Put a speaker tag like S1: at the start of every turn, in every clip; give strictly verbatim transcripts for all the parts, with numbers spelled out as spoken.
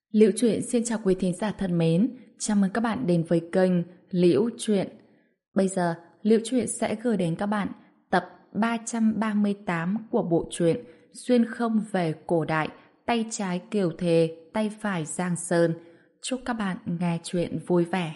S1: Liễu Chuyện xin chào quý thính giả thân mến, chào mừng các bạn đến với kênh Liễu Chuyện. Bây giờ, Liễu Chuyện sẽ gửi đến các bạn tập ba trăm ba mươi tám của bộ truyện Xuyên không về cổ đại, tay trái Kiều Thề, tay phải Giang Sơn. Chúc các bạn nghe chuyện vui vẻ.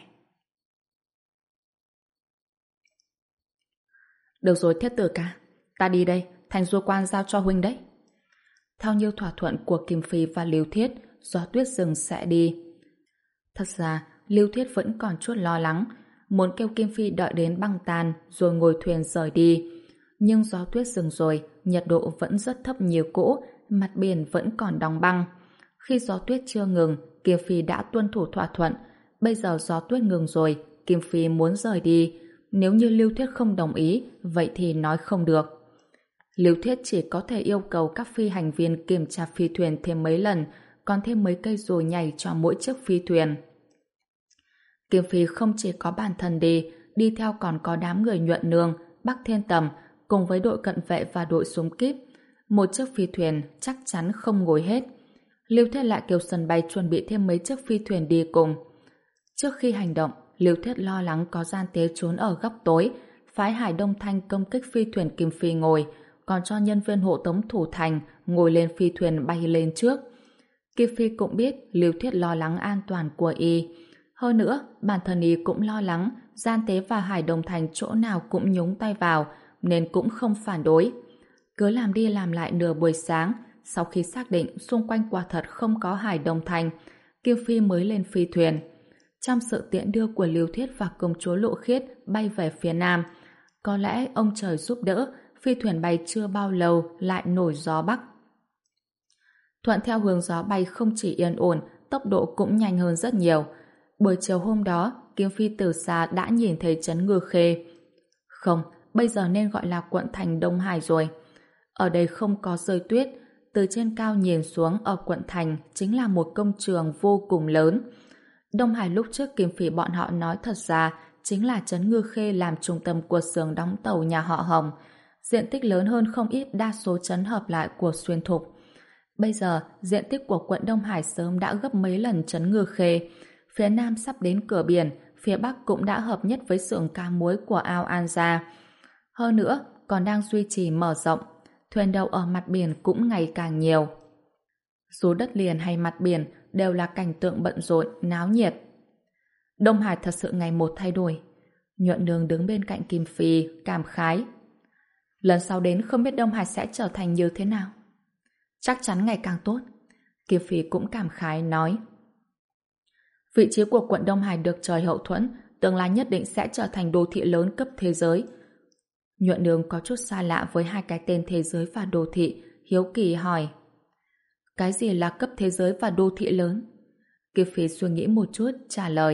S1: Được rồi Thiết Tử ca, ta đi đây, thành du quan giao cho huynh đấy. Theo như thỏa thuận của Kim Phi và Lưu Thiết, Gió Tuyết Rừng sẽ đi. Thật ra, Lưu Thiết vẫn còn chút lo lắng, muốn kêu Kim Phi đợi đến băng tàn rồi ngồi thuyền rời đi. Nhưng gió tuyết dừng rồi, nhiệt độ vẫn rất thấp như cũ, mặt biển vẫn còn đóng băng. Khi gió tuyết chưa ngừng, Kim Phi đã tuân thủ thỏa thuận. Bây giờ gió tuyết ngừng rồi, Kim Phi muốn rời đi. Nếu như Lưu Thiết không đồng ý, vậy thì nói không được. Lưu Thiết chỉ có thể yêu cầu các phi hành viên kiểm tra phi thuyền thêm mấy lần, còn thêm mấy cây dù nhảy cho mỗi chiếc phi thuyền. Kim Phi không chỉ có bản thân đi, đi theo còn có đám người Nhuận Nương, Bắc Thiên Tầm, cùng với đội cận vệ và đội súng kíp. Một chiếc phi thuyền chắc chắn không ngồi hết. Lưu Thiết lại kêu sân bay chuẩn bị thêm mấy chiếc phi thuyền đi cùng. Trước khi hành động, Lưu Thiết lo lắng có gian tế trốn ở góc tối, phái Hải Đông Thanh công kích phi thuyền Kim Phi ngồi, còn cho nhân viên hộ tống thủ thành ngồi lên phi thuyền bay lên trước. Kim Phi cũng biết Lưu Thiết lo lắng an toàn của y. Hơn nữa, bản thân y cũng lo lắng gian tế và Hải Đông Thành chỗ nào cũng nhúng tay vào, nên cũng không phản đối. Cứ làm đi làm lại nửa buổi sáng, sau khi xác định xung quanh quả thật không có Hải Đông Thành, Kim Phi mới lên phi thuyền. Trong sự tiễn đưa của Lưu Thiết và công chúa Lộ Khiết bay về phía nam, có lẽ ông trời giúp đỡ, phi thuyền bay chưa bao lâu lại nổi gió bắc. Thuận theo hướng gió bay không chỉ yên ổn, tốc độ cũng nhanh hơn rất nhiều. Buổi chiều hôm đó, Kim Phi từ xa đã nhìn thấy trấn Ngư Khê. Không, bây giờ nên gọi là quận thành Đông Hải rồi. Ở đây không có rơi tuyết, từ trên cao nhìn xuống ở quận thành chính là một công trường vô cùng lớn. Đông Hải lúc trước Kim Phi bọn họ nói thật ra chính là trấn Ngư Khê làm trung tâm của xưởng đóng tàu nhà họ Hồng. Diện tích lớn hơn không ít đa số trấn hợp lại của Xuyên Thục. Bây giờ, diện tích của quận Đông Hải sớm đã gấp mấy lần trấn Ngư Khê. Phía nam sắp đến cửa biển, phía bắc cũng đã hợp nhất với xưởng cá muối của Ao An Gia. Hơn nữa, còn đang duy trì mở rộng. Thuyền đậu ở mặt biển cũng ngày càng nhiều. Dù đất liền hay mặt biển đều là cảnh tượng bận rộn, náo nhiệt. Đông Hải thật sự ngày một thay đổi. Nhuận Nương đứng bên cạnh Kim Phi, cảm khái. Lần sau đến không biết Đông Hải sẽ trở thành như thế nào. Chắc chắn ngày càng tốt. Kim Phi cũng cảm khái nói. Vị trí của quận Đông Hải được trời hậu thuẫn, tương lai nhất định sẽ trở thành đô thị lớn cấp thế giới. Nhuận Nương có chút xa lạ với hai cái tên thế giới và đô thị, hiếu kỳ hỏi. Cái gì là cấp thế giới và đô thị lớn? Kim Phi suy nghĩ một chút, trả lời.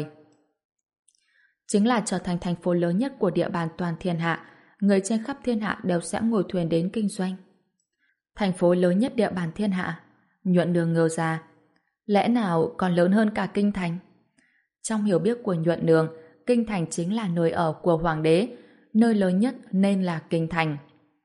S1: Chính là trở thành thành phố lớn nhất của địa bàn toàn thiên hạ, người trên khắp thiên hạ đều sẽ ngồi thuyền đến kinh doanh. Thành phố lớn nhất địa bàn thiên hạ? Nhuận Nương ngơ ra. Lẽ nào còn lớn hơn cả kinh thành? Trong hiểu biết của Nhuận Nương, kinh thành chính là nơi ở của hoàng đế, nơi lớn nhất nên là kinh thành.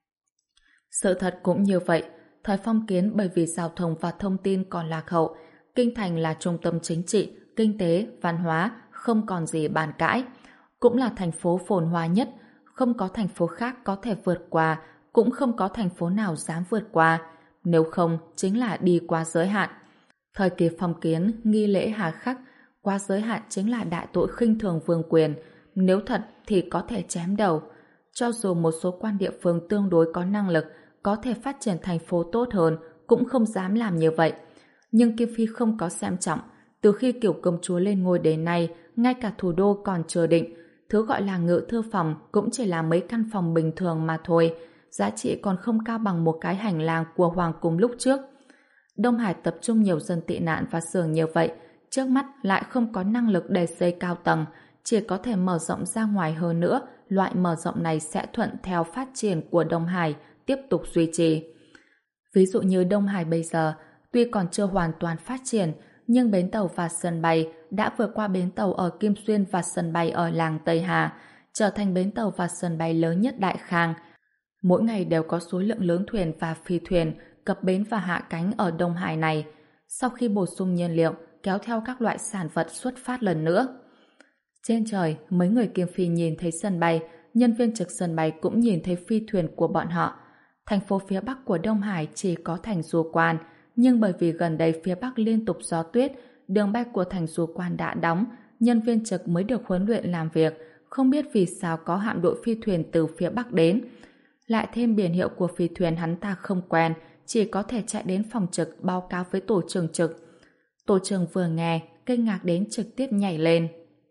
S1: Sự thật cũng như vậy, thời phong kiến bởi vì giao thông và thông tin còn lạc hậu, kinh thành là trung tâm chính trị, kinh tế, văn hóa, không còn gì bàn cãi. Cũng là thành phố phồn hoa nhất, không có thành phố khác có thể vượt qua, cũng không có thành phố nào dám vượt qua, nếu không chính là đi qua giới hạn. Thời kỳ phong kiến, nghi lễ hà khắc, qua giới hạn chính là đại tội khinh thường vương quyền, nếu thật thì có thể chém đầu. Cho dù một số quan địa phương tương đối có năng lực, có thể phát triển thành phố tốt hơn, cũng không dám làm như vậy. Nhưng Kim Phi không có xem trọng, từ khi kiểu công chúa lên ngôi đến nay, ngay cả thủ đô còn chưa định, thứ gọi là ngự thư phòng cũng chỉ là mấy căn phòng bình thường mà thôi, giá trị còn không cao bằng một cái hành lang của hoàng cung lúc trước. Đông Hải tập trung nhiều dân tị nạn và xưởng như vậy, trước mắt lại không có năng lực để xây cao tầng, chỉ có thể mở rộng ra ngoài hơn nữa, loại mở rộng này sẽ thuận theo phát triển của Đông Hải, tiếp tục duy trì. Ví dụ như Đông Hải bây giờ, tuy còn chưa hoàn toàn phát triển, nhưng bến tàu và sân bay đã vượt qua bến tàu ở Kim Xuyên và sân bay ở làng Tây Hà, trở thành bến tàu và sân bay lớn nhất Đại Khang. Mỗi ngày đều có số lượng lớn thuyền và phi thuyền cập bến và hạ cánh ở Đông Hải này. Sau khi bổ sung nhiên liệu, kéo theo các loại sản vật xuất phát lần nữa. Trên trời, mấy người Kim Phi nhìn thấy sân bay, nhân viên trực sân bay cũng nhìn thấy phi thuyền của bọn họ. Thành phố phía bắc của Đông Hải chỉ có thành Du Quan, nhưng bởi vì gần đây phía bắc liên tục gió tuyết, đường bay của thành Du Quan đã đóng, nhân viên trực mới được huấn luyện làm việc, không biết vì sao có hạm đội phi thuyền từ phía bắc đến. Lại thêm biển hiệu của phi thuyền hắn ta không quen, chỉ có thể chạy đến phòng trực báo cáo với tổ trưởng trực. Tổ trưởng vừa nghe, kinh ngạc đến trực tiếp nhảy lên.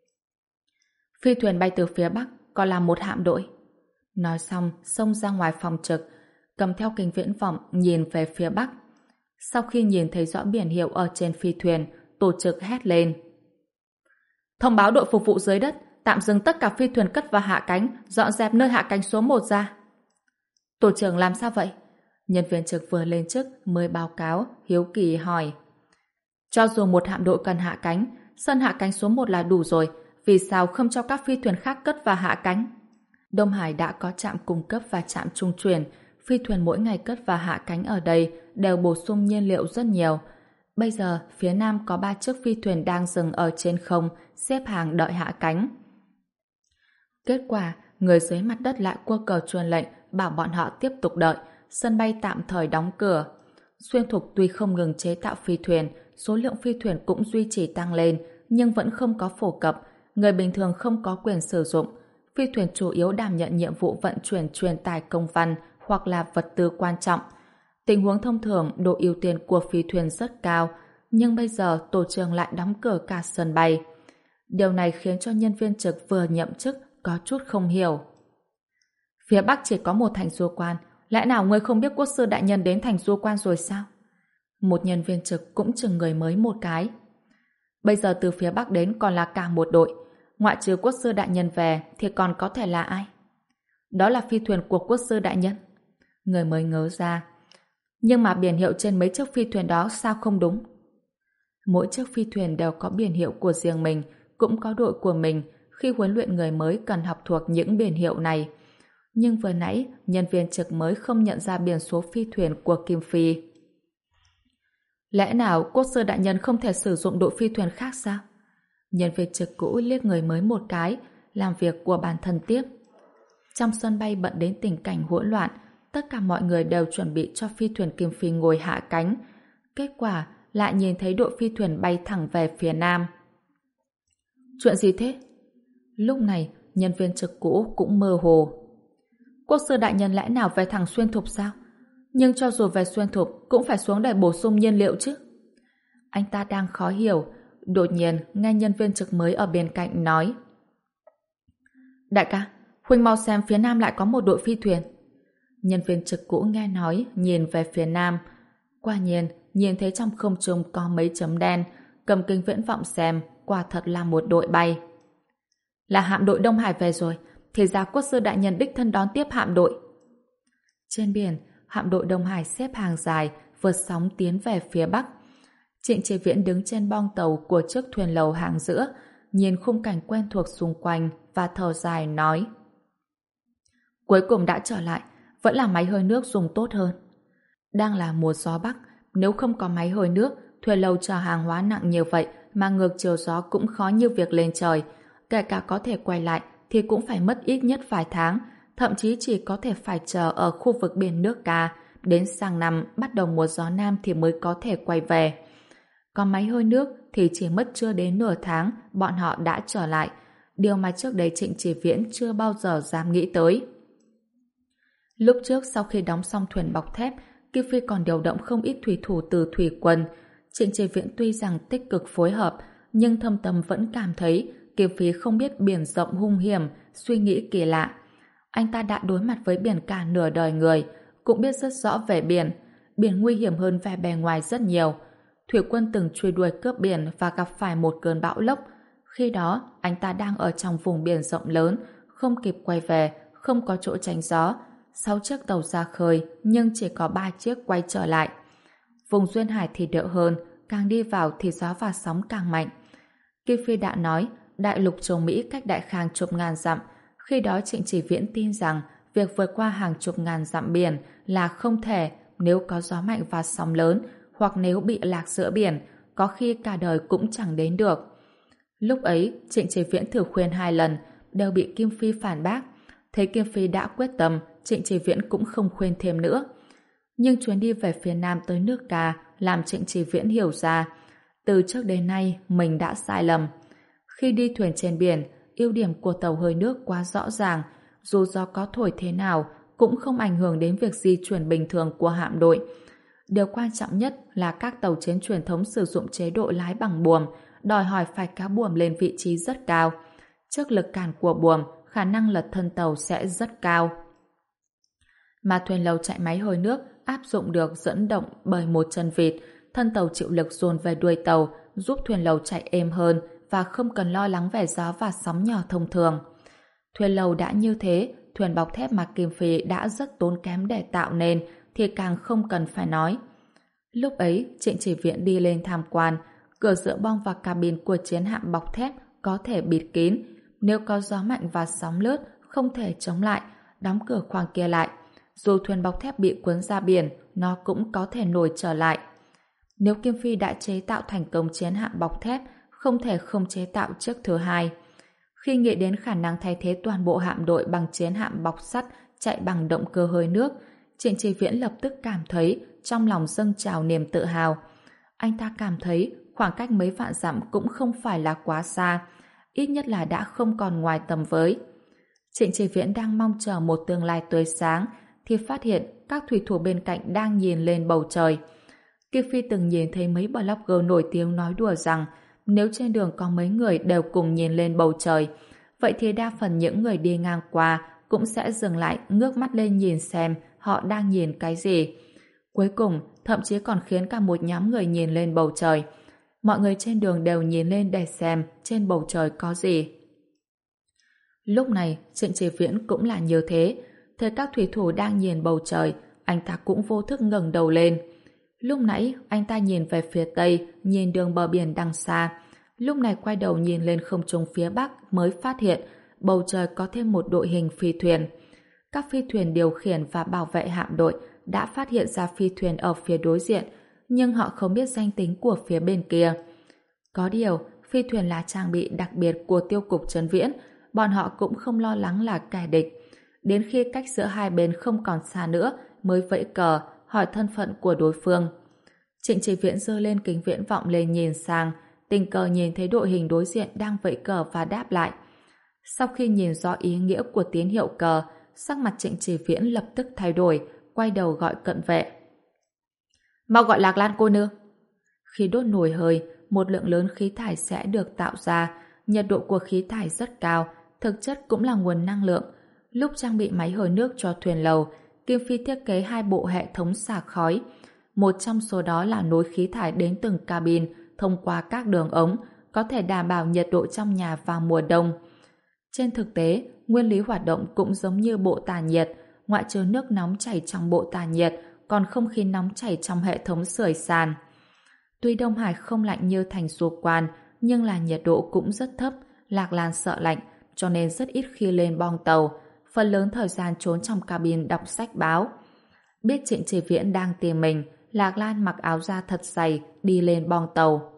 S1: Phi thuyền bay từ phía bắc, còn là một hạm đội. Nói xong, xông ra ngoài phòng trực, cầm theo kính viễn vọng nhìn về phía bắc. Sau khi nhìn thấy rõ biển hiệu ở trên phi thuyền, tổ trực hét lên. Thông báo đội phục vụ dưới đất, tạm dừng tất cả phi thuyền cất và hạ cánh, dọn dẹp nơi hạ cánh số một ra. Tổ trưởng làm sao vậy? Nhân viên trực vừa lên chức mới báo cáo, hiếu kỳ hỏi. Cho dù một hạm đội cần hạ cánh, sân hạ cánh số một là đủ rồi, vì sao không cho các phi thuyền khác cất và hạ cánh? Đông Hải đã có trạm cung cấp và trạm trung chuyển, phi thuyền mỗi ngày cất và hạ cánh ở đây đều bổ sung nhiên liệu rất nhiều. Bây giờ, phía Nam có ba chiếc phi thuyền đang dừng ở trên không, xếp hàng đợi hạ cánh. Kết quả, người dưới mặt đất lại quơ cờ truyền lệnh bảo bọn họ tiếp tục đợi, sân bay tạm thời đóng cửa. Xuyên Thục tuy không ngừng chế tạo phi thuyền, số lượng phi thuyền cũng duy trì tăng lên, nhưng vẫn không có phổ cập, người bình thường không có quyền sử dụng. Phi thuyền chủ yếu đảm nhận nhiệm vụ vận chuyển truyền tải công văn hoặc là vật tư quan trọng. Tình huống thông thường, độ ưu tiên của phi thuyền rất cao, nhưng bây giờ tổ trưởng lại đóng cửa cả sân bay. Điều này khiến cho nhân viên trực vừa nhậm chức có chút không hiểu. Phía Bắc chỉ có một thành Du Quan, lẽ nào ngươi không biết quốc sư đại nhân đến thành Du Quan rồi sao? Một nhân viên trực cũng chừng người mới một cái. Bây giờ từ phía Bắc đến còn là cả một đội, ngoại trừ quốc sư đại nhân về thì còn có thể là ai? Đó là phi thuyền của quốc sư đại nhân. Người mới ngớ ra. Nhưng mà biển hiệu trên mấy chiếc phi thuyền đó sao không đúng? Mỗi chiếc phi thuyền đều có biển hiệu của riêng mình, cũng có đội của mình, khi huấn luyện người mới cần học thuộc những biển hiệu này. Nhưng vừa nãy, nhân viên trực mới không nhận ra biển số phi thuyền của Kim Phi. Lẽ nào quốc sư đại nhân không thể sử dụng đội phi thuyền khác sao? Nhân viên trực cũ liếc người mới một cái, làm việc của bản thân tiếp. Trong sân bay bận đến tình cảnh hỗn loạn, tất cả mọi người đều chuẩn bị cho phi thuyền Kim Phi ngồi hạ cánh. Kết quả lại nhìn thấy đội phi thuyền bay thẳng về phía Nam. Chuyện gì thế? Lúc này, nhân viên trực cũ cũng mơ hồ. Quốc sư đại nhân lẽ nào về thẳng Xuyên Thục sao? Nhưng cho dù về Xuyên Thục cũng phải xuống để bổ sung nhiên liệu chứ. Anh ta đang khó hiểu, đột nhiên nghe nhân viên trực mới ở bên cạnh nói. Đại ca, huynh mau xem phía Nam lại có một đội phi thuyền. Nhân viên trực cũ nghe nói, nhìn về phía Nam. Quả nhiên, nhìn thấy trong không trung có mấy chấm đen, cầm kính viễn vọng xem, quả thật là một đội bay. Là hạm đội Đông Hải về rồi, thì ra quốc sư đại nhân đích thân đón tiếp hạm đội. Trên biển, hạm đội Đông Hải xếp hàng dài, vượt sóng tiến về phía Bắc. Trịnh Chí Viễn đứng trên bong tàu của chiếc thuyền lầu hàng giữa, nhìn khung cảnh quen thuộc xung quanh và thở dài nói. Cuối cùng đã trở lại, vẫn là máy hơi nước dùng tốt hơn. Đang là mùa gió Bắc, nếu không có máy hơi nước, thuyền lầu chở hàng hóa nặng như vậy mà ngược chiều gió cũng khó như việc lên trời. Kể cả có thể quay lại thì cũng phải mất ít nhất vài tháng, thậm chí chỉ có thể phải chờ ở khu vực biển nước Ca, đến sang năm bắt đầu mùa gió Nam thì mới có thể quay về. Còn máy hơi nước thì chỉ mất chưa đến nửa tháng bọn họ đã trở lại, điều mà trước đây Trịnh Chí Viễn chưa bao giờ dám nghĩ tới. Lúc trước sau khi đóng xong thuyền bọc thép, Kim Phi còn điều động không ít thủy thủ từ thủy quân. Trịnh Chí Viễn tuy rằng tích cực phối hợp, nhưng thâm tâm vẫn cảm thấy Kim Phi không biết biển rộng hung hiểm, suy nghĩ kỳ lạ. Anh ta đã đối mặt với biển cả nửa đời người, cũng biết rất rõ về biển. Biển nguy hiểm hơn vẻ bề ngoài rất nhiều. Thủy quân từng truy đuổi cướp biển và gặp phải một cơn bão lốc. Khi đó, anh ta đang ở trong vùng biển rộng lớn, không kịp quay về, không có chỗ tránh gió. Sáu chiếc tàu ra khơi, nhưng chỉ có ba chiếc quay trở lại. Vùng duyên hải thì đỡ hơn, càng đi vào thì gió và sóng càng mạnh. Kim Phi đã nói, đại lục châu Mỹ cách Đại Khang chục ngàn dặm. Khi đó Trịnh Chí Viễn tin rằng việc vượt qua hàng chục ngàn dặm biển là không thể nếu có gió mạnh và sóng lớn, hoặc nếu bị lạc giữa biển, có khi cả đời cũng chẳng đến được. Lúc ấy, Trịnh Chí Viễn thử khuyên hai lần, đều bị Kim Phi phản bác. Thấy Kim Phi đã quyết tâm, Trịnh Chí Viễn cũng không khuyên thêm nữa. Nhưng chuyến đi về phía Nam tới nước Ca làm Trịnh Chí Viễn hiểu ra, từ trước đến nay mình đã sai lầm. Khi đi thuyền trên biển, ưu điểm của tàu hơi nước quá rõ ràng, dù gió có thổi thế nào cũng không ảnh hưởng đến việc di chuyển bình thường của hạm đội. Điều quan trọng nhất là các tàu chiến truyền thống sử dụng chế độ lái bằng buồm, đòi hỏi phải cá buồm lên vị trí rất cao. Trước lực cản của buồm, khả năng lật thân tàu sẽ rất cao. Mà thuyền lầu chạy máy hơi nước áp dụng được dẫn động bởi một chân vịt, thân tàu chịu lực dồn về đuôi tàu, giúp thuyền lầu chạy êm hơn và không cần lo lắng về gió và sóng nhỏ thông thường. Thuyền lầu đã như thế, thuyền bọc thép mà Kim Phi đã rất tốn kém để tạo nên thì càng không cần phải nói. Lúc ấy, Trịnh Chỉ Viễn đi lên tham quan, cửa giữa bong và cabin của chiến hạm bọc thép có thể bịt kín, nếu có gió mạnh và sóng lướt không thể chống lại, đóng cửa khoang kia lại. Dù thuyền bọc thép bị cuốn ra biển, nó cũng có thể nổi trở lại. Nếu Kim Phi đã chế tạo thành công chiến hạm bọc thép, không thể không chế tạo chiếc thứ hai. Khi nghĩ đến khả năng thay thế toàn bộ hạm đội bằng chiến hạm bọc sắt chạy bằng động cơ hơi nước, Trịnh Chỉ Viễn lập tức cảm thấy trong lòng dâng trào niềm tự hào. Anh ta cảm thấy khoảng cách mấy vạn dặm cũng không phải là quá xa, ít nhất là đã không còn ngoài tầm với. Trịnh Chỉ Viễn đang mong chờ một tương lai tươi sáng thì phát hiện các thủy thủ bên cạnh đang nhìn lên bầu trời. Kim Phi từng nhìn thấy mấy blogger nổi tiếng nói đùa rằng nếu trên đường có mấy người đều cùng nhìn lên bầu trời, vậy thì đa phần những người đi ngang qua cũng sẽ dừng lại ngước mắt lên nhìn xem họ đang nhìn cái gì. Cuối cùng, thậm chí còn khiến cả một nhóm người nhìn lên bầu trời. Mọi người trên đường đều nhìn lên để xem trên bầu trời có gì. Lúc này, Trịnh Chỉ Viễn cũng là như thế. Thấy các thủy thủ đang nhìn bầu trời, anh ta cũng vô thức ngẩng đầu lên. Lúc nãy, anh ta nhìn về phía tây, nhìn đường bờ biển đằng xa. Lúc này quay đầu nhìn lên không trung phía bắc mới phát hiện bầu trời có thêm một đội hình phi thuyền. Các phi thuyền điều khiển và bảo vệ hạm đội đã phát hiện ra phi thuyền ở phía đối diện, nhưng họ không biết danh tính của phía bên kia. Có điều, phi thuyền là trang bị đặc biệt của tiêu cục Trấn Viễn, bọn họ cũng không lo lắng là kẻ địch. Đến khi cách giữa hai bên không còn xa nữa mới vẫy cờ, hỏi thân phận của đối phương. Trịnh Chỉ Viễn giơ lên kính viễn vọng lên nhìn sang, tình cờ nhìn thấy đội hình đối diện đang vẫy cờ và đáp lại. Sau khi nhìn rõ ý nghĩa của tín hiệu cờ, sắc mặt Trịnh Chỉ Viễn lập tức thay đổi, quay đầu gọi cận vệ. Mau gọi Lạc Lan cô nương. Khi đốt nồi hơi, một lượng lớn khí thải sẽ được tạo ra. Nhiệt độ của khí thải rất cao, thực chất cũng là nguồn năng lượng. Lúc trang bị máy hơi nước cho thuyền lầu, Kim Phi thiết kế hai bộ hệ thống xả khói. Một trong số đó là nối khí thải đến từng cabin thông qua các đường ống, có thể đảm bảo nhiệt độ trong nhà vào mùa đông. Trên thực tế, nguyên lý hoạt động cũng giống như bộ tản nhiệt, ngoại trừ nước nóng chảy trong bộ tản nhiệt, còn không khí nóng chảy trong hệ thống sưởi sàn. Tuy Đông Hải không lạnh như thành Su Quan, nhưng là nhiệt độ cũng rất thấp, Lạc Lan sợ lạnh, cho nên rất ít khi lên bong tàu, phần lớn thời gian trốn trong cabin đọc sách báo. Biết Trịnh Chỉ Viễn đang tìm mình, Lạc Lan mặc áo da thật dày, đi lên bong tàu.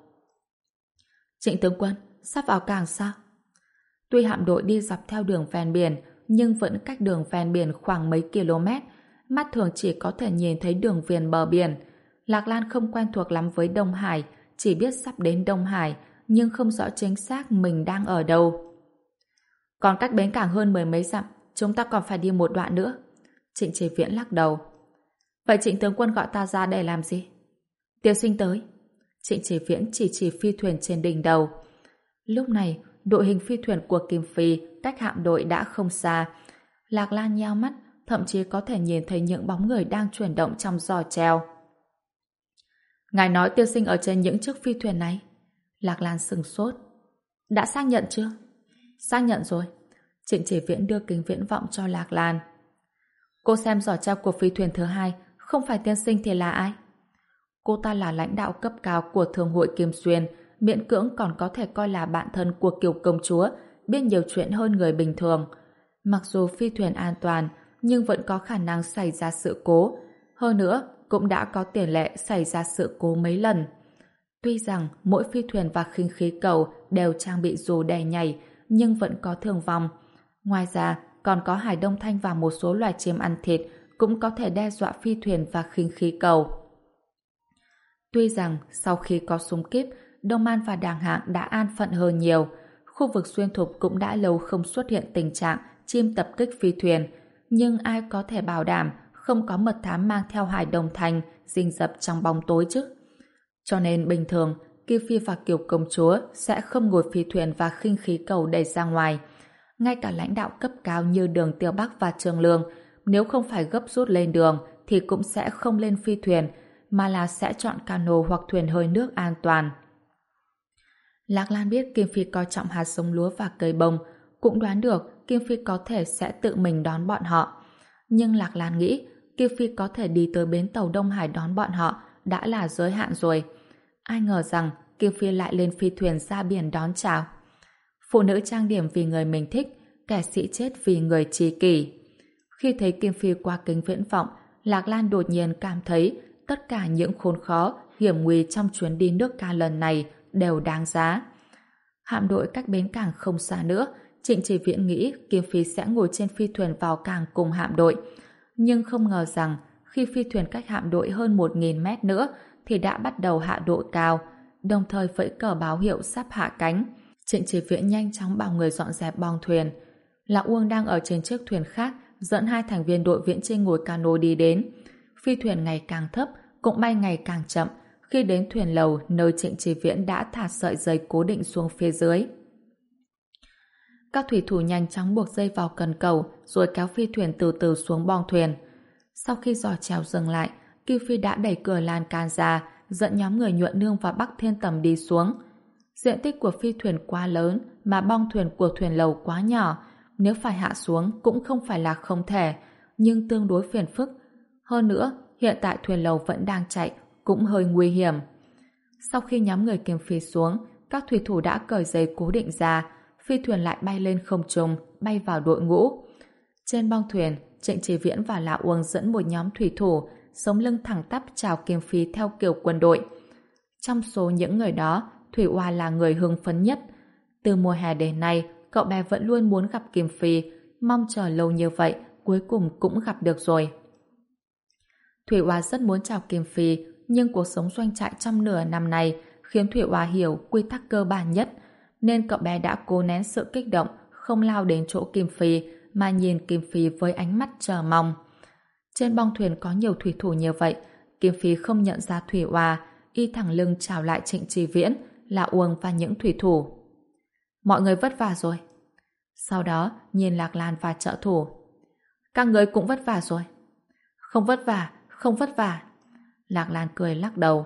S1: Trịnh tướng quân, sắp vào cảng sao? Tuy hạm đội đi dọc theo đường ven biển, nhưng vẫn cách đường ven biển khoảng mấy km, mắt thường chỉ có thể nhìn thấy đường viền bờ biển. Lạc Lan không quen thuộc lắm với Đông Hải, chỉ biết sắp đến Đông Hải, nhưng không rõ chính xác mình đang ở đâu. Còn cách bến cảng hơn mười mấy dặm, chúng ta còn phải đi một đoạn nữa. Trịnh Chỉ Viễn lắc đầu. Vậy Trịnh tướng quân gọi ta ra để làm gì? Tiêu sinh tới. Trịnh Chỉ Viễn chỉ chỉ phi thuyền trên đỉnh đầu. Lúc này, đội hình phi thuyền của Kim Phi cách hạm đội đã không xa. Lạc Lan nheo mắt, thậm chí có thể nhìn thấy những bóng người đang chuyển động trong giò treo. Ngài nói Tiêu sinh ở trên những chiếc phi thuyền này. Lạc Lan sửng sốt. Đã xác nhận chưa? Xác nhận rồi. Trịnh Chỉ Viễn đưa kính viễn vọng cho Lạc Lan. Cô xem giỏ treo của phi thuyền thứ hai, không phải tiên sinh thì là ai? Cô ta là lãnh đạo cấp cao của Thương hội Kim Xuyên, miễn cưỡng còn có thể coi là bạn thân của Kiều công chúa, biết nhiều chuyện hơn người bình thường. Mặc dù phi thuyền an toàn, nhưng vẫn có khả năng xảy ra sự cố. Hơn nữa, cũng đã có tiền lệ xảy ra sự cố mấy lần. Tuy rằng mỗi phi thuyền và khinh khí cầu đều trang bị dù đè nhảy, nhưng vẫn có thương vong. Ngoài ra, còn có hải đông thanh và một số loài chim ăn thịt cũng có thể đe dọa phi thuyền và khinh khí cầu. Tuy rằng sau khi có súng kíp, Đông An và Đàng Hạng đã an phận hơn nhiều, khu vực xuyên thục cũng đã lâu không xuất hiện tình trạng chim tập kích phi thuyền, nhưng ai có thể bảo đảm không có mật thám mang theo hải đồng thanh rình rập trong bóng tối chứ? Cho nên bình thường, Kim Phi và Kiều Công Chúa sẽ không ngồi phi thuyền và khinh khí cầu đẩy ra ngoài. Ngay cả lãnh đạo cấp cao như Đường Tiêu Bắc và Trường Lương, nếu không phải gấp rút lên đường thì cũng sẽ không lên phi thuyền, mà là sẽ chọn cano hoặc thuyền hơi nước an toàn. Lạc Lan biết Kim Phi coi trọng hạt giống lúa và cây bông, cũng đoán được Kim Phi có thể sẽ tự mình đón bọn họ. Nhưng Lạc Lan nghĩ Kim Phi có thể đi tới bến tàu Đông Hải đón bọn họ đã là giới hạn rồi. Ai ngờ rằng Kim Phi lại lên phi thuyền ra biển đón chào. Phụ nữ trang điểm vì người mình thích, kẻ sĩ chết vì người tri kỷ. Khi thấy Kim Phi qua kính viễn vọng, Lạc Lan đột nhiên cảm thấy tất cả những khốn khó, hiểm nguy trong chuyến đi nước ca lần này đều đáng giá. Hạm đội cách bến cảng không xa nữa, Trịnh Chỉ Viễn nghĩ Kim Phi sẽ ngồi trên phi thuyền vào cảng cùng hạm đội. Nhưng không ngờ rằng khi phi thuyền cách hạm đội hơn một nghìn mét nữa thì đã bắt đầu hạ độ cao, đồng thời vẫy cờ báo hiệu sắp hạ cánh. Trịnh Chỉ Viễn nhanh chóng bảo người dọn dẹp boong thuyền. Lão Uông đang ở trên chiếc thuyền khác dẫn hai thành viên đội viễn chinh ngồi cano đi đến. Phi thuyền ngày càng thấp, cũng bay ngày càng chậm. Khi đến thuyền lầu nơi Trịnh Chỉ Viễn đã thả sợi dây cố định xuống phía dưới. Các thủy thủ nhanh chóng buộc dây vào cần cầu rồi kéo phi thuyền từ từ xuống boong thuyền. Sau khi giò chèo dừng lại, Kim Phi đã đẩy cửa lan can ra, dẫn nhóm người Nhuận Nương và Bắc Thiên Tầm đi xuống. Diện tích của phi thuyền quá lớn mà boong thuyền của thuyền lầu quá nhỏ, nếu phải hạ xuống cũng không phải là không thể, nhưng tương đối phiền phức. Hơn nữa, hiện tại thuyền lầu vẫn đang chạy, cũng hơi nguy hiểm. Sau khi nhóm người Kim Phi xuống, các thủy thủ đã cởi dây cố định ra, phi thuyền lại bay lên không trung, bay vào đội ngũ. Trên boong thuyền, Trịnh Chỉ Viễn và Lão Uông dẫn một nhóm thủy thủ, sống lưng thẳng tắp chào Kim Phi theo kiểu quân đội. Trong số những người đó, Thủy Oa là người hưng phấn nhất. Từ mùa hè đến nay, cậu bé vẫn luôn muốn gặp Kim Phi, mong chờ lâu như vậy, cuối cùng cũng gặp được rồi. Thủy Oa rất muốn chào Kim Phi, nhưng cuộc sống doanh trại trong nửa năm này khiến Thủy Oa hiểu quy tắc cơ bản nhất, nên cậu bé đã cố nén sự kích động, không lao đến chỗ Kim Phi, mà nhìn Kim Phi với ánh mắt chờ mong. Trên boong thuyền có nhiều thủy thủ như vậy, Kim Phi không nhận ra Thủy Oa, y thẳng lưng chào lại Trịnh Chỉ Viễn, Lão Uông và những thủy thủ. Mọi người vất vả rồi. Sau đó nhìn Lạc Lan và trợ thủ. Các người cũng vất vả rồi. Không vất vả, không vất vả. Lạc Lan cười lắc đầu.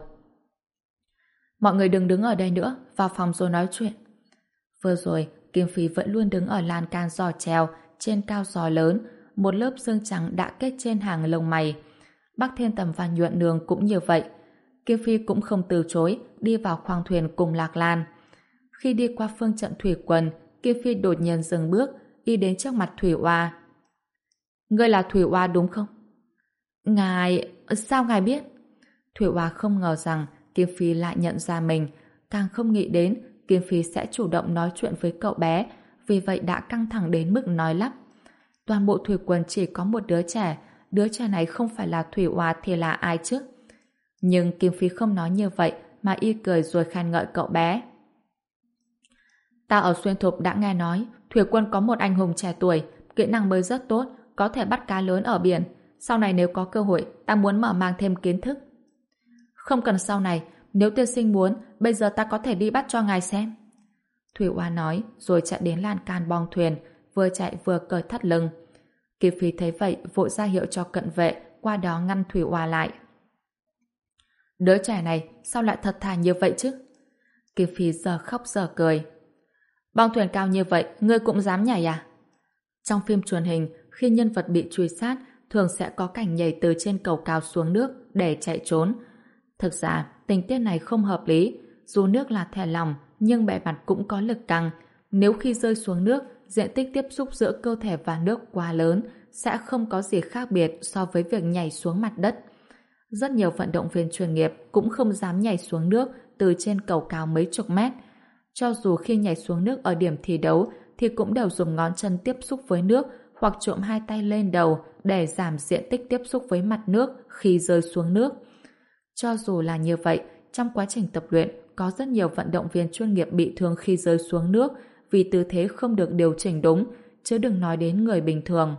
S1: Mọi người đừng đứng ở đây nữa, vào phòng rồi nói chuyện. Vừa rồi, Kim Phi vẫn luôn đứng ở lan can giò chèo, trên cao giò lớn, một lớp xương trắng đã kết trên hàng lông mày. Bắc Thiên Tầm và Nhuận Nương cũng như vậy. Kim Phi cũng không từ chối, đi vào khoang thuyền cùng Lạc Lan. Khi đi qua phương trận thủy quân, Kim Phi đột nhiên dừng bước, đi đến trước mặt Thủy Oa. Ngươi là Thủy Oa đúng không? Ngài... sao ngài biết? Thủy Oa không ngờ rằng Kim Phi lại nhận ra mình, càng không nghĩ đến Kim Phi sẽ chủ động nói chuyện với cậu bé, vì vậy đã căng thẳng đến mức nói lắp. Toàn bộ thủy quân chỉ có một đứa trẻ, đứa trẻ này không phải là Thủy Oa thì là ai chứ? Nhưng Kim Phi không nói như vậy, mà y cười rồi khen ngợi cậu bé. Ta ở Xuyên Thục đã nghe nói thủy quân có một anh hùng trẻ tuổi, kỹ năng bơi rất tốt, có thể bắt cá lớn ở biển. Sau này nếu có cơ hội, ta muốn mở mang thêm kiến thức. Không cần sau này, nếu tiên sinh muốn, bây giờ ta có thể đi bắt cho ngài xem. Thủy Oa nói, rồi chạy đến lan can boong thuyền, vừa chạy vừa cởi thắt lưng. Kim Phi thấy vậy, vội ra hiệu cho cận vệ, qua đó ngăn Thủy Oa lại. Đứa trẻ này, sao lại thật thà như vậy chứ? Kim Phi giờ khóc giờ cười. Boong thuyền cao như vậy, ngươi cũng dám nhảy à? Trong phim truyền hình, khi nhân vật bị truy sát, thường sẽ có cảnh nhảy từ trên cầu cao xuống nước để chạy trốn. Thực ra, tình tiết này không hợp lý. Dù nước là thẻ lỏng, nhưng bề mặt cũng có lực căng. Nếu khi rơi xuống nước, diện tích tiếp xúc giữa cơ thể và nước quá lớn, sẽ không có gì khác biệt so với việc nhảy xuống mặt đất. Rất nhiều vận động viên chuyên nghiệp cũng không dám nhảy xuống nước từ trên cầu cao mấy chục mét. Cho dù khi nhảy xuống nước ở điểm thi đấu thì cũng đều dùng ngón chân tiếp xúc với nước hoặc trộm hai tay lên đầu để giảm diện tích tiếp xúc với mặt nước khi rơi xuống nước. Cho dù là như vậy, trong quá trình tập luyện có rất nhiều vận động viên chuyên nghiệp bị thương khi rơi xuống nước vì tư thế không được điều chỉnh đúng, chứ đừng nói đến người bình thường.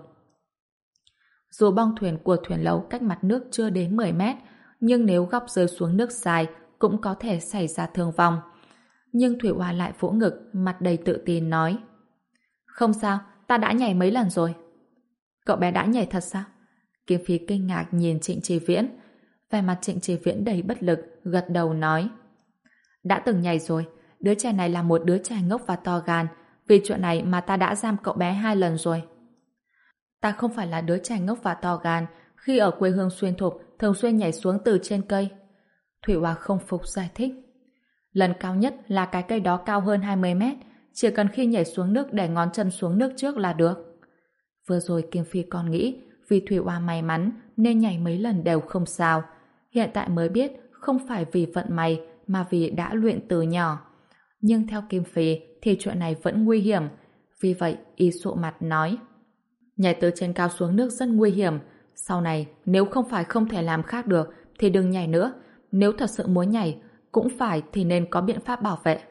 S1: Dù bong thuyền của thuyền lầu cách mặt nước chưa đến mười mét, nhưng nếu góc rơi xuống nước dài cũng có thể xảy ra thương vong. Nhưng Thủy Hoa lại vỗ ngực, mặt đầy tự tin nói: Không sao, ta đã nhảy mấy lần rồi. Cậu bé đã nhảy thật sao? Kim Phi kinh ngạc nhìn Trịnh Chi Viễn. Vẻ mặt Trịnh Chi Viễn đầy bất lực, gật đầu nói: Đã từng nhảy rồi, đứa trẻ này là một đứa trẻ ngốc và to gan, vì chuyện này mà ta đã giam cậu bé hai lần rồi. Ta không phải là đứa trẻ ngốc và to gan, khi ở quê hương Xuyên Thục thường xuyên nhảy xuống từ trên cây. Thủy Hoa không phục giải thích. Lần cao nhất là cái cây đó cao hơn hai mươi mét, chỉ cần khi nhảy xuống nước để ngón chân xuống nước trước là được. Vừa rồi Kim Phi còn nghĩ vì Thủy Hoa may mắn nên nhảy mấy lần đều không sao. Hiện tại mới biết không phải vì vận may mà vì đã luyện từ nhỏ. Nhưng theo Kim Phi thì chuyện này vẫn nguy hiểm. Vì vậy y sụ mặt nói: Nhảy từ trên cao xuống nước rất nguy hiểm. Sau này nếu không phải không thể làm khác được thì đừng nhảy nữa. Nếu thật sự muốn nhảy cũng phải thì nên có biện pháp bảo vệ.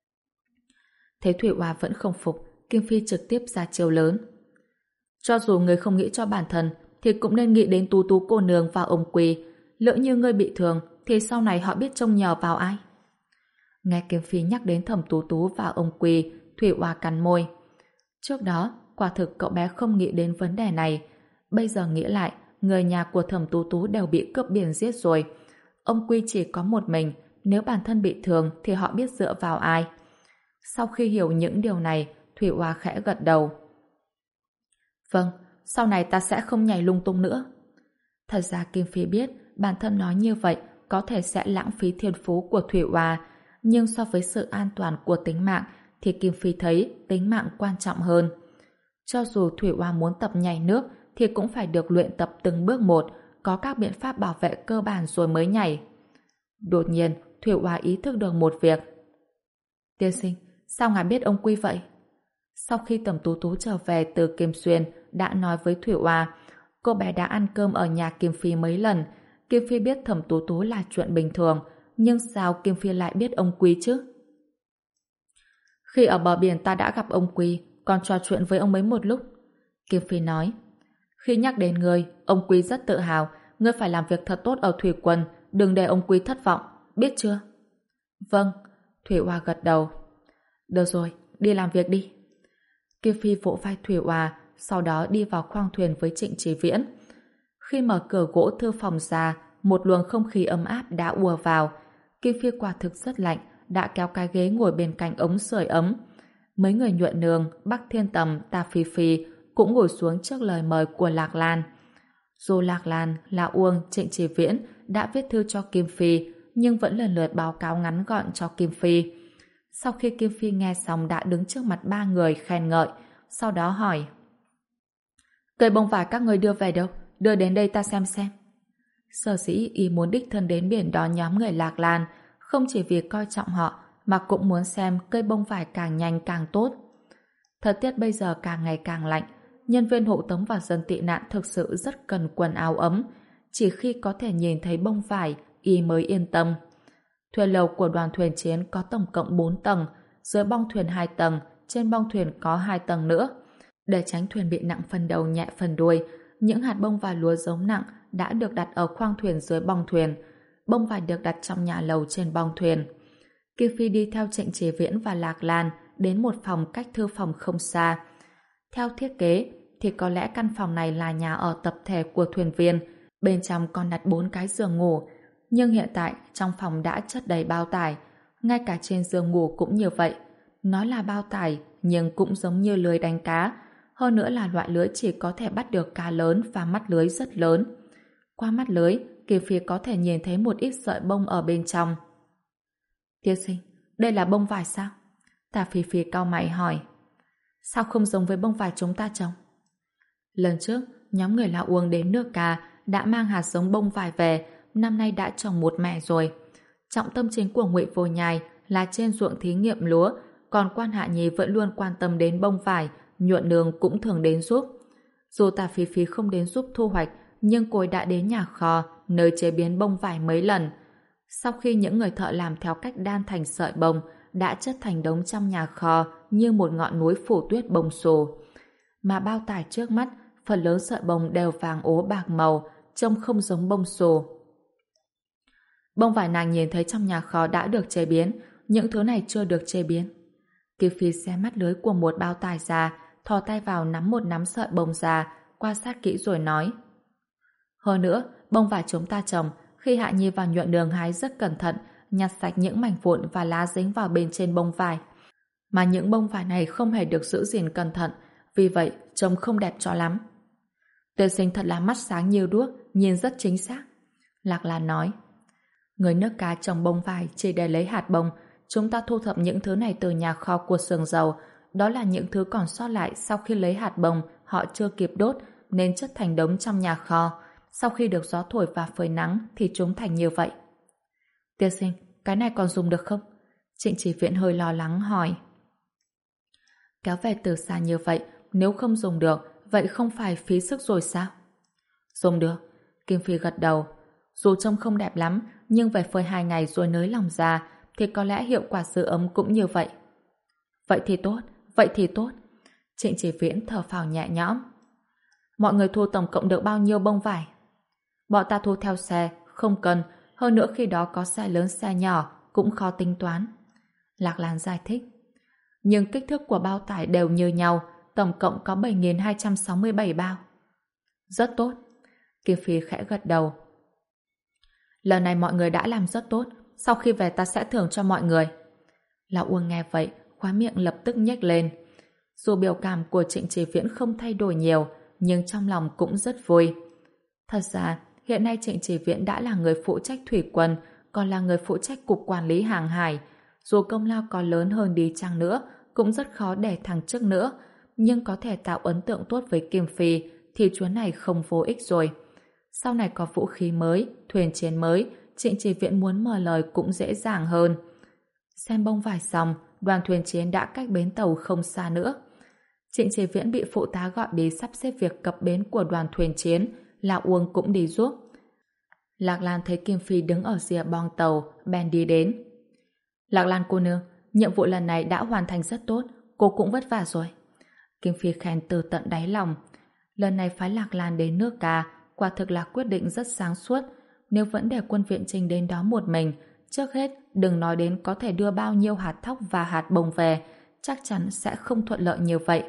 S1: Thấy Thủy Hoa vẫn không phục, Kim Phi trực tiếp ra chiêu lớn: Cho dù người không nghĩ cho bản thân thì cũng nên nghĩ đến Tú Tú cô nương và ông Quỳ. Lỡ như ngươi bị thương thì sau này họ biết trông nhờ vào ai? Nghe Kim Phi nhắc đến Thẩm Tú Tú và ông Quỳ, Thủy Hoa cắn môi. Trước đó quả thực cậu bé không nghĩ đến vấn đề này. Bây giờ nghĩ lại, người nhà của Thẩm Tú Tú đều bị cướp biển giết rồi. Ông Quy chỉ có một mình, nếu bản thân bị thương thì họ biết dựa vào ai? Sau khi hiểu những điều này, Thủy Hoa khẽ gật đầu. Vâng, sau này ta sẽ không nhảy lung tung nữa. Thật ra Kim Phi biết bản thân nói như vậy có thể sẽ lãng phí thiên phú của Thủy Hoa, nhưng so với sự an toàn của tính mạng thì Kim Phi thấy tính mạng quan trọng hơn. Cho dù Thủy Hoa muốn tập nhảy nước thì cũng phải được luyện tập từng bước một, có các biện pháp bảo vệ cơ bản rồi mới nhảy. Đột nhiên, Thủy Hoa ý thức được một việc. Tiên sinh, sao ngài biết ông Quy vậy? Sau khi Thẩm Tú Tú trở về từ Kim Xuyên đã nói với Thủy Hoa, cô bé đã ăn cơm ở nhà Kim Phi mấy lần. Kim Phi biết Thẩm Tú Tú là chuyện bình thường, nhưng sao Kim Phi lại biết ông Quy chứ? Khi ở bờ biển ta đã gặp ông Quy, còn trò chuyện với ông ấy một lúc. Kim Phi nói: Khi nhắc đến ngươi, ông Quy rất tự hào, ngươi phải làm việc thật tốt ở thủy quân, đừng để ông Quy thất vọng, biết chưa? Vâng, Thủy Hoa gật đầu. Được rồi, đi làm việc đi. Kim Phi vỗ vai Thủy Hoa, sau đó đi vào khoang thuyền với Trịnh Chí Viễn. Khi mở cửa gỗ thư phòng ra, một luồng không khí ấm áp đã ùa vào. Kim Phi quả thực rất lạnh, đã kéo cái ghế ngồi bên cạnh ống sưởi ấm. Mấy người Nhuận Nương, Bắc Thiên Tầm, Ta Phi Phi cũng ngồi xuống trước lời mời của Lạc Lan. Dù Lạc Lan, La Uông, Trịnh Chí Viễn đã viết thư cho Kim Phi, nhưng vẫn lần lượt báo cáo ngắn gọn cho Kim Phi. Sau khi Kim Phi nghe xong đã đứng trước mặt ba người khen ngợi, sau đó hỏi: Cây bông vải các người đưa về đâu? Đưa đến đây ta xem xem. Sở dĩ y muốn đích thân đến biển đón nhóm người Lạc Lan, không chỉ vì coi trọng họ, mà cũng muốn xem cây bông vải càng nhanh càng tốt. Thời tiết bây giờ càng ngày càng lạnh, nhân viên hộ tống và dân tị nạn thực sự rất cần quần áo ấm. Chỉ khi có thể nhìn thấy bông vải, y mới yên tâm. Thuyền lầu của đoàn thuyền chiến có tổng cộng bốn tầng, dưới bong thuyền hai tầng, trên bong thuyền có hai tầng nữa. Để tránh thuyền bị nặng phần đầu nhẹ phần đuôi, những hạt bông vải lúa giống nặng đã được đặt ở khoang thuyền dưới bong thuyền. Bông vải được đặt trong nhà lầu trên bong thuyền. Kim Phi đi theo Trịnh Chí Viễn và Lạc Lan đến một phòng cách thư phòng không xa. Theo thiết kế thì có lẽ căn phòng này là nhà ở tập thể của thuyền viên, bên trong còn đặt bốn cái giường ngủ. Nhưng hiện tại trong phòng đã chất đầy bao tải, ngay cả trên giường ngủ cũng như vậy. Nói là bao tải nhưng cũng giống như lưới đánh cá, hơn nữa là loại lưới chỉ có thể bắt được cá lớn và mắt lưới rất lớn. Qua mắt lưới, Kim Phi có thể nhìn thấy một ít sợi bông ở bên trong. Tiên sinh, đây là bông vải sao? Tà Phi Phi cau mày hỏi. Sao không giống với bông vải chúng ta trồng? Lần trước, nhóm người La Uông đến nước Ca đã mang hạt giống bông vải về, năm nay đã trồng một mẻ rồi. Trọng tâm chính của Ngụy Vô Nhai là trên ruộng thí nghiệm lúa, còn Quan Hạ Nhi vẫn luôn quan tâm đến bông vải, Nhuận Nương cũng thường đến giúp. Dù Tả Phí Phí không đến giúp thu hoạch, nhưng cô ấy đã đến nhà kho, nơi chế biến bông vải mấy lần. Sau khi những người thợ làm theo cách đan thành sợi bông, đã chất thành đống trong nhà kho như một ngọn núi phủ tuyết bông xù. Mà bao tải trước mắt, phần lớn sợi bông đều vàng ố bạc màu, trông không giống bông xù. Bông vải nàng nhìn thấy trong nhà kho đã được chế biến, những thứ này chưa được chế biến. Kiều Phi xé mắt lưới của một bao tải ra, thò tay vào nắm một nắm sợi bông ra, quan sát kỹ rồi nói. Hơn nữa, bông vải chúng ta trồng, khi Hạ Nhi và Nhuận Nương hái rất cẩn thận, nhặt sạch những mảnh vụn và lá dính vào bên trên bông vải. Mà những bông vải này không hề được giữ gìn cẩn thận, vì vậy trông không đẹp cho lắm. Tiên sinh thật là mắt sáng như đuốc, nhìn rất chính xác. Lạc Lan nói. Người nước Ca trồng bông vải chỉ để lấy hạt bông, chúng ta thu thập những thứ này từ nhà kho của xưởng dầu. Đó là những thứ còn sót lại sau khi lấy hạt bông, họ chưa kịp đốt nên chất thành đống trong nhà kho. Sau khi được gió thổi và phơi nắng thì chúng thành như vậy. Tiên sinh, cái này còn dùng được không? Trịnh Chỉ Viễn hơi lo lắng hỏi. Kéo về từ xa như vậy, nếu không dùng được, vậy không phải phí sức rồi sao? Dùng được. Kim Phi gật đầu. Dù trông không đẹp lắm, nhưng về phơi hai ngày rồi nới lòng ra, thì có lẽ hiệu quả giữ ấm cũng như vậy. Vậy thì tốt, vậy thì tốt. Trịnh Chỉ Viễn thở phào nhẹ nhõm. Mọi người thu tổng cộng được bao nhiêu bông vải? Bọn ta thu theo xe, không cần, hơn nữa khi đó có xe lớn xe nhỏ, cũng khó tính toán. Lạc Lan giải thích. Nhưng kích thước của bao tải đều như nhau, tổng cộng có bảy nghìn hai trăm sáu mươi bảy bao. Rất tốt. Kim Phi khẽ gật đầu. Lần này mọi người đã làm rất tốt, sau khi về ta sẽ thưởng cho mọi người. Lão Uông nghe vậy, khóe miệng lập tức nhếch lên. Dù biểu cảm của Trịnh Chỉ Viễn không thay đổi nhiều, nhưng trong lòng cũng rất vui. Thật ra, hiện nay Trịnh Chỉ Viễn đã là người phụ trách thủy quân, còn là người phụ trách cục quản lý hàng hải. Dù công lao có lớn hơn đi chăng nữa, cũng rất khó để thăng chức nữa, nhưng có thể tạo ấn tượng tốt với Kim Phi thì chuyến này không vô ích rồi. Sau này có vũ khí mới, thuyền chiến mới, Trịnh Chỉ Viễn muốn mở lời cũng dễ dàng hơn. Xem bông vải xong, đoàn thuyền chiến đã cách bến tàu không xa nữa. Trịnh Chỉ Viễn bị phụ tá gọi đi sắp xếp việc cập bến của đoàn thuyền chiến, Lão Uông cũng đi giúp. Lạc Lan thấy Kim Phi đứng ở rìa bong tàu, bèn đi đến. Lạc Lan cô nương, nhiệm vụ lần này đã hoàn thành rất tốt, cô cũng vất vả rồi. Kim Phi khen từ tận đáy lòng. Lần này phái Lạc Lan đến nước Ca, quả thực là quyết định rất sáng suốt. Nếu vẫn để quân viện trình đến đó một mình, trước hết đừng nói đến có thể đưa bao nhiêu hạt thóc và hạt bông về, chắc chắn sẽ không thuận lợi như vậy.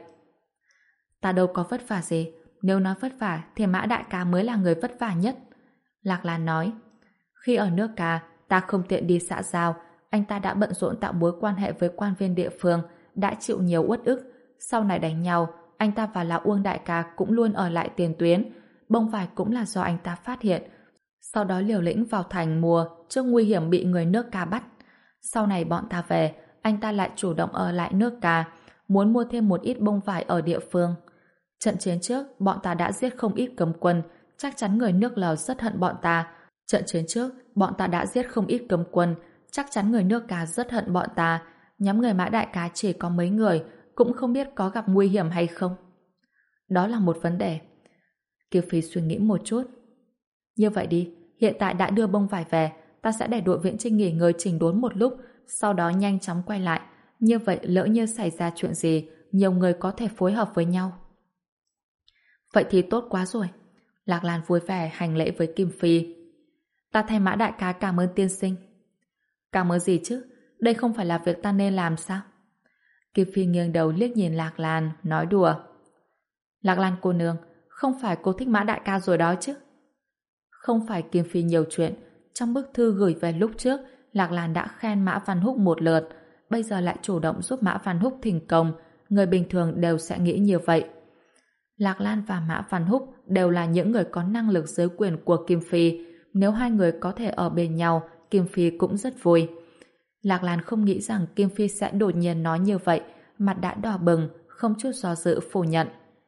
S1: Ta đâu có vất vả gì, nếu nói vất vả thì Mã Đại ca mới là người vất vả nhất. Lạc Lan nói, khi ở nước Ca, ta không tiện đi xã giao, anh ta đã bận rộn tạo mối quan hệ với quan viên địa phương, đã chịu nhiều uất ức. Sau này đánh nhau, anh ta và Lão Uông đại ca cũng luôn ở lại tiền tuyến. Bông vải cũng là do anh ta phát hiện. Sau đó liều lĩnh vào thành mua trước nguy hiểm bị người nước Ca bắt. Sau này bọn ta về, anh ta lại chủ động ở lại nước Ca, muốn mua thêm một ít bông vải ở địa phương. Trận chiến trước, bọn ta đã giết không ít cấm quân, chắc chắn người nước Lào rất hận bọn ta. Trận chiến trước, bọn ta đã giết không ít cấm quân, chắc chắn người nước Ca rất hận bọn ta. Nhóm người Mã Đại ca chỉ có mấy người, cũng không biết có gặp nguy hiểm hay không. Đó là một vấn đề. Kiều Phi suy nghĩ một chút. Như vậy đi, hiện tại đã đưa bông vải về, ta sẽ để đội viễn chinh nghỉ ngơi chỉnh đốn một lúc, sau đó nhanh chóng quay lại. Như vậy lỡ như xảy ra chuyện gì, nhiều người có thể phối hợp với nhau. Vậy thì tốt quá rồi. Lạc Lan vui vẻ hành lễ với Kim Phi. Ta thay Mã Đại ca cảm ơn tiên sinh. Cảm ơn gì chứ? Đây không phải là việc ta nên làm sao? Kim Phi nghiêng đầu liếc nhìn Lạc Lan, nói đùa. Lạc Lan cô nương, không phải cô thích Mã Đại ca rồi đó chứ? Không phải Kim Phi nhiều chuyện. Trong bức thư gửi về lúc trước, Lạc Lan đã khen Mã Văn Húc một lượt, bây giờ lại chủ động giúp Mã Văn Húc thành công. Người bình thường đều sẽ nghĩ như vậy. Lạc Lan và Mã Văn Húc đều là những người có năng lực dưới quyền của Kim Phi. Nếu hai người có thể ở bên nhau, Kim Phi cũng rất vui. Lạc Lan không nghĩ rằng Kim Phi sẽ đột nhiên nói như vậy, mặt đã đỏ bừng, không chút do dự phủ nhận.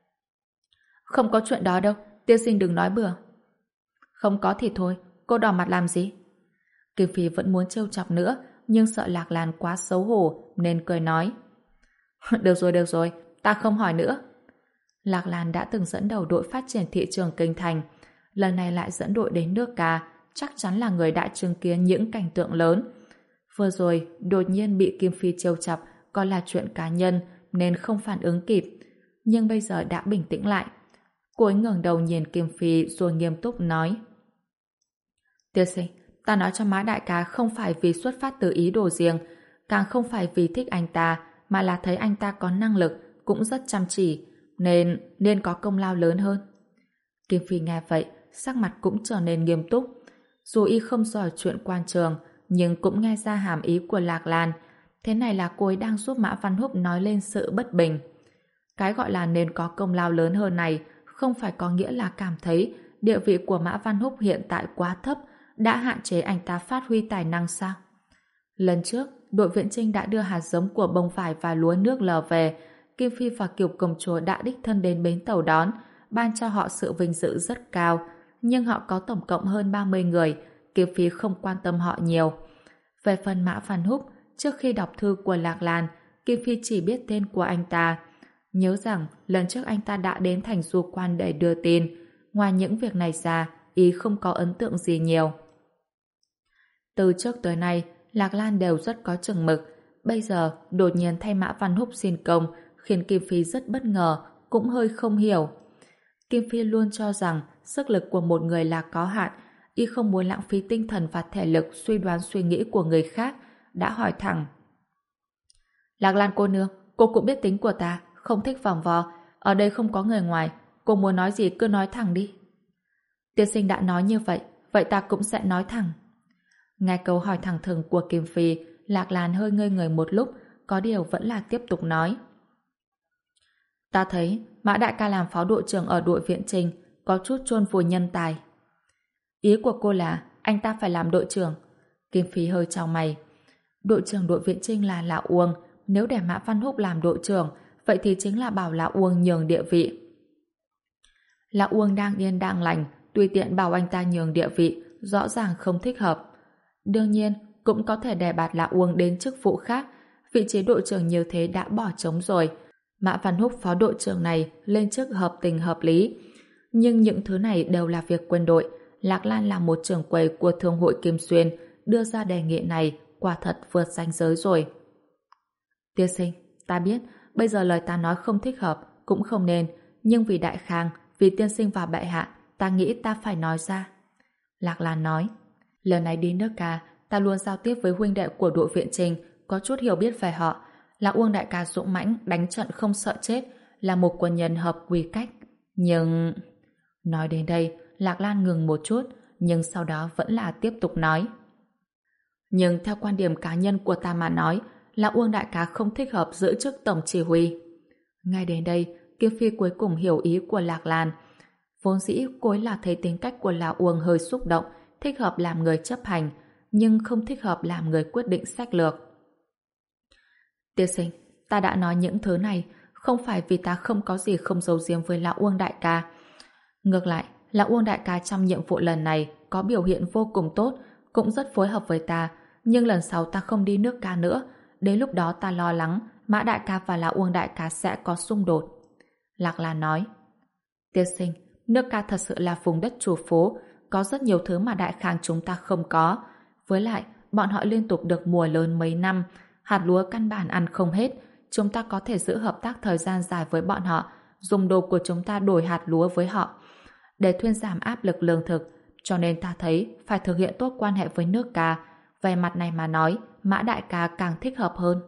S1: Không có chuyện đó đâu, tiên sinh đừng nói bừa. Không có thì thôi, cô đỏ mặt làm gì? Kim Phi vẫn muốn trêu chọc nữa, nhưng sợ Lạc Lan quá xấu hổ nên cười nói. Được rồi, được rồi, ta không hỏi nữa. Lạc Lan đã từng dẫn đầu đội phát triển thị trường kinh thành, lần này lại dẫn đội đến nước Ca, chắc chắn là người đã chứng kiến những cảnh tượng lớn. Vừa rồi, đột nhiên bị Kim Phi trêu chọc, coi là chuyện cá nhân nên không phản ứng kịp, nhưng bây giờ đã bình tĩnh lại. Cô ấy ngẩng đầu nhìn Kim Phi rồi nghiêm túc nói. Tiên sinh, ta nói cho Mã đại ca không phải vì xuất phát từ ý đồ riêng, càng không phải vì thích anh ta, mà là thấy anh ta có năng lực, cũng rất chăm chỉ, nên nên có công lao lớn hơn. Kim Phi nghe vậy, sắc mặt cũng trở nên nghiêm túc. Dù y không giỏi chuyện quan trường, nhưng cũng nghe ra hàm ý của Lạc Lan. Thế này là cô ấy đang giúp Mã Văn Húc nói lên sự bất bình. Cái gọi là nên có công lao lớn hơn này không phải có nghĩa là cảm thấy địa vị của Mã Văn Húc hiện tại quá thấp, đã hạn chế anh ta phát huy tài năng sao? Lần trước, đội viện Trinh đã đưa hạt giống của bông vải và lúa nước lờ về. Kim Phi và Kiều Công Chúa đã đích thân đến bến tàu đón, ban cho họ sự vinh dự rất cao. Nhưng họ có tổng cộng hơn ba mươi người, Kim Phi không quan tâm họ nhiều. Về phần Mã Văn Húc, trước khi đọc thư của Lạc Lan, Kim Phi chỉ biết tên của anh ta. Nhớ rằng lần trước anh ta đã đến thành Du Quan để đưa tin. Ngoài những việc này ra, ý không có ấn tượng gì nhiều. Từ trước tới nay, Lạc Lan đều rất có chừng mực. Bây giờ, đột nhiên thay Mã Văn Húc xin công, khiến Kim Phi rất bất ngờ, cũng hơi không hiểu. Kim Phi luôn cho rằng sức lực của một người là có hạn, y không muốn lãng phí tinh thần và thể lực suy đoán suy nghĩ của người khác, đã hỏi thẳng. Lạc Lan cô nương, cô cũng biết tính của ta, không thích vòng vo, ở đây không có người ngoài, cô muốn nói gì cứ nói thẳng đi. Tiên sinh đã nói như vậy, vậy ta cũng sẽ nói thẳng. Nghe câu hỏi thẳng thừng của Kim Phi, Lạc Lan hơi ngây người một lúc, có điều vẫn là tiếp tục nói. Ta thấy Mã đại ca làm phó đội trưởng ở đội viện Trinh có chút chôn vùi nhân tài. Ý của cô là anh ta phải làm đội trưởng. Kim Phi hơi chau mày. Đội trưởng đội viện Trinh là Lão Uông, nếu để Mã Văn Húc làm đội trưởng, vậy thì chính là bảo Lão Uông nhường địa vị. Lão Uông đang yên đang lành, tùy tiện bảo anh ta nhường địa vị, rõ ràng không thích hợp. Đương nhiên, cũng có thể đề bạt Lão Uông đến chức vụ khác, vị trí đội trưởng như thế đã bỏ trống rồi. Mã Văn Húc phó đội trưởng này lên chức hợp tình hợp lý. Nhưng những thứ này đều là việc quân đội. Lạc Lan là một trưởng quầy của Thương hội Kim Xuyên, đưa ra đề nghị này quả thật vượt ranh giới rồi. Tiên sinh, ta biết bây giờ lời ta nói không thích hợp, cũng không nên, nhưng vì Đại Khang, vì tiên sinh và bệ hạ, ta nghĩ ta phải nói ra. Lạc Lan nói, lần này đi nước Ca, ta luôn giao tiếp với huynh đệ của đội viện Trinh, có chút hiểu biết về họ. Là Uông đại ca dũng mãnh, đánh trận không sợ chết, là một quân nhân hợp quy cách. Nhưng... Nói đến đây, Lạc Lan ngừng một chút, nhưng sau đó vẫn là tiếp tục nói. Nhưng theo quan điểm cá nhân của ta mà nói, là Uông đại ca không thích hợp giữ chức tổng chỉ huy. Ngay đến đây, Kim Phi cuối cùng hiểu ý của Lạc Lan. Vốn dĩ cô ấy là thấy tính cách của Lão Uông hơi xúc động, thích hợp làm người chấp hành, nhưng không thích hợp làm người quyết định sách lược. Tiên sinh, ta đã nói những thứ này không phải vì ta không có gì không giấu giếm với Lão Uông đại ca. Ngược lại, Lão Uông đại ca trong nhiệm vụ lần này có biểu hiện vô cùng tốt, cũng rất phối hợp với ta, nhưng lần sau ta không đi nước Ca nữa, đến lúc đó ta lo lắng Mã đại ca và Lão Uông đại ca sẽ có xung đột. Lạc Lan nói, tiên sinh, nước Ca thật sự là vùng đất chủ phố, có rất nhiều thứ mà Đại Khang chúng ta không có. Với lại, bọn họ liên tục được mùa lớn mấy năm, hạt lúa căn bản ăn không hết, chúng ta có thể giữ hợp tác thời gian dài với bọn họ, dùng đồ của chúng ta đổi hạt lúa với họ, để thuyên giảm áp lực lương thực, cho nên ta thấy phải thực hiện tốt quan hệ với nước Ca. Về mặt này mà nói, Mã đại ca càng thích hợp hơn.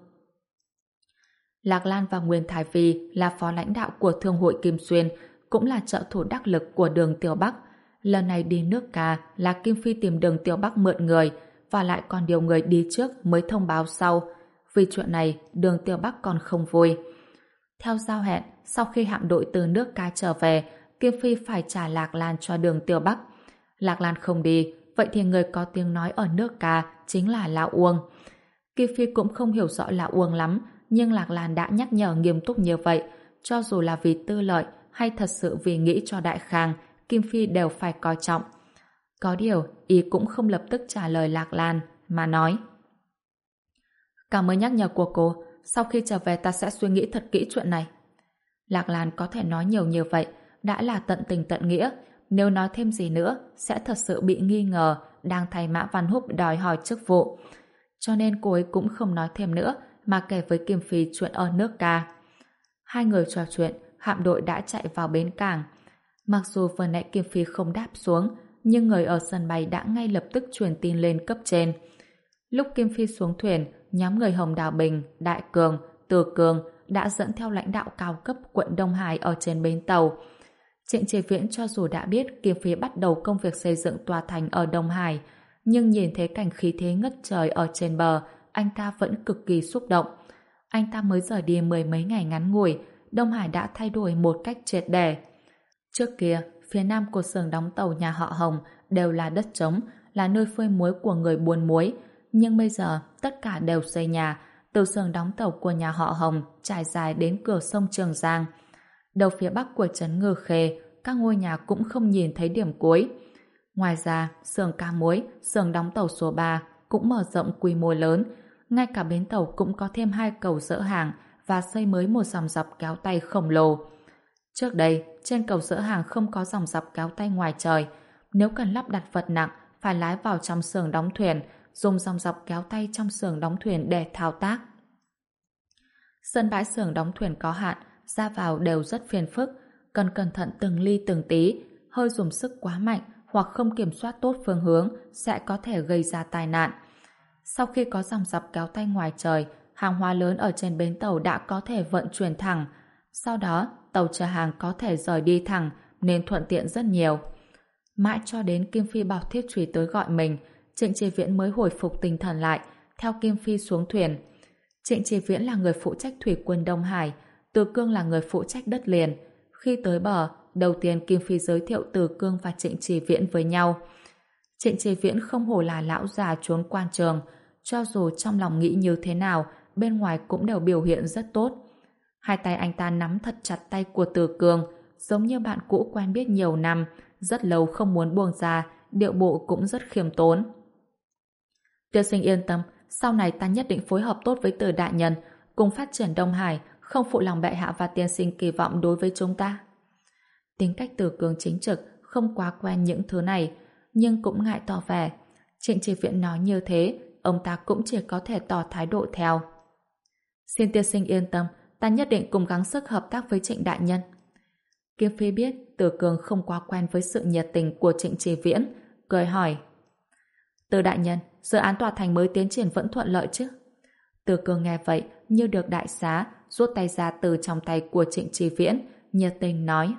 S1: Lạc Lan và Nguyên Thái Vi là phó lãnh đạo của Thương hội Kim Xuyên, cũng là trợ thủ đắc lực của Đường Tiểu Bắc. Lần này đi nước Ca là Kim Phi tìm Đường Tiểu Bắc mượn người, và lại còn điều người đi trước mới thông báo sau. Vì chuyện này, Đường Tiểu Bắc còn không vui. Theo giao hẹn, sau khi hạm đội từ nước Ca trở về, Kim Phi phải trả Lạc Lan cho Đường Tiểu Bắc. Lạc Lan không đi, vậy thì người có tiếng nói ở nước Ca chính là Lão Uông. Kim Phi cũng không hiểu rõ Lão Uông lắm, nhưng Lạc Lan đã nhắc nhở nghiêm túc như vậy, cho dù là vì tư lợi hay thật sự vì nghĩ cho Đại Khang, Kim Phi đều phải coi trọng. Có điều, ý cũng không lập tức trả lời Lạc Lan. mà nói: Cảm ơn nhắc nhở của cô, sau khi trở về ta sẽ suy nghĩ thật kỹ chuyện này. Lạc Lan có thể nói nhiều như vậy, đã là tận tình tận nghĩa, nếu nói thêm gì nữa sẽ thật sự bị nghi ngờ đang thay Mã Văn Húc đòi hỏi chức vụ. Cho nên cô ấy cũng không nói thêm nữa mà kể với Kim Phi chuyện ở nước ca. Hai người trò chuyện, hạm đội đã chạy vào bến cảng. Mặc dù vừa nãy Kim Phi không đáp xuống, nhưng người ở sân bay đã ngay lập tức truyền tin lên cấp trên. Lúc Kim Phi xuống thuyền, nhóm người Hồng Đào Bình, Đại Cường, Từ Cường đã dẫn theo lãnh đạo cao cấp quận Đông Hải ở trên bến tàu. Trịnh Chí Viễn cho dù đã biết Kim Phi bắt đầu công việc xây dựng tòa thành ở Đông Hải, nhưng nhìn thấy cảnh khí thế ngất trời ở trên bờ, anh ta vẫn cực kỳ xúc động. Anh ta mới rời đi mười mấy ngày ngắn ngủi, Đông Hải đã thay đổi một cách triệt để. Trước kia, phía nam của xưởng đóng tàu nhà họ Hồng đều là đất trống, là nơi phơi muối của người buôn muối, nhưng bây giờ tất cả đều xây nhà, từ xưởng đóng tàu của nhà họ Hồng trải dài đến cửa sông Trường Giang. Đầu phía bắc của trấn Ngư Khê, các ngôi nhà cũng không nhìn thấy điểm cuối. Ngoài ra, xưởng ca muối, xưởng đóng tàu số ba cũng mở rộng quy mô lớn, ngay cả bến tàu cũng có thêm hai cầu dỡ hàng và xây mới một dòng dọc kéo tay khổng lồ. Trước đây, trên cầu dỡ hàng không có dòng dọc kéo tay ngoài trời, nếu cần lắp đặt vật nặng phải lái vào trong xưởng đóng thuyền, dùng dòng dọc kéo tay trong xưởng đóng thuyền để thao tác. Sân bãi xưởng đóng thuyền có hạn, ra vào đều rất phiền phức, cần cẩn thận từng ly từng tí, hơi dùng sức quá mạnh hoặc không kiểm soát tốt phương hướng sẽ có thể gây ra tai nạn. Sau khi có dòng dọc kéo tay ngoài trời, hàng hóa lớn ở trên bến tàu đã có thể vận chuyển thẳng. Sau đó, tàu chở hàng có thể rời đi thẳng nên thuận tiện rất nhiều. Mãi cho đến Kim Phi bảo Thiết Trùy tới gọi mình, Trịnh Chí Viễn mới hồi phục tinh thần lại, theo Kim Phi xuống thuyền. Trịnh Chí Viễn là người phụ trách thủy quân Đông Hải, Từ Cương là người phụ trách đất liền. Khi tới bờ, đầu tiên Kim Phi giới thiệu Từ Cương và Trịnh Chí Viễn với nhau. Trịnh Chí Viễn không hổ là lão già trốn quan trường, cho dù trong lòng nghĩ như thế nào, bên ngoài cũng đều biểu hiện rất tốt. Hai tay anh ta nắm thật chặt tay của Từ Cương, giống như bạn cũ quen biết nhiều năm, rất lâu không muốn buông ra, điệu bộ cũng rất khiêm tốn. Tiên sinh yên tâm, sau này ta nhất định phối hợp tốt với Từ đại nhân, cùng phát triển Đông Hải, không phụ lòng bệ hạ và tiên sinh kỳ vọng đối với chúng ta. Tính cách Từ Cương chính trực, không quá quen những thứ này, nhưng cũng ngại tỏ vẻ. Trịnh Chí Viễn nói như thế, ông ta cũng chỉ có thể tỏ thái độ theo. Xin tiên sinh yên tâm, ta nhất định cùng gắng sức hợp tác với Trịnh đại nhân. Kim Phi biết Từ Cương không quá quen với sự nhiệt tình của Trịnh Chí Viễn, cười hỏi: Từ đại nhân, dự án tòa thành mới tiến triển vẫn thuận lợi chứ? Từ Cương nghe vậy như được đại xá, rút tay ra từ trong tay của Trịnh Chí Viễn, nhiệt tình nói: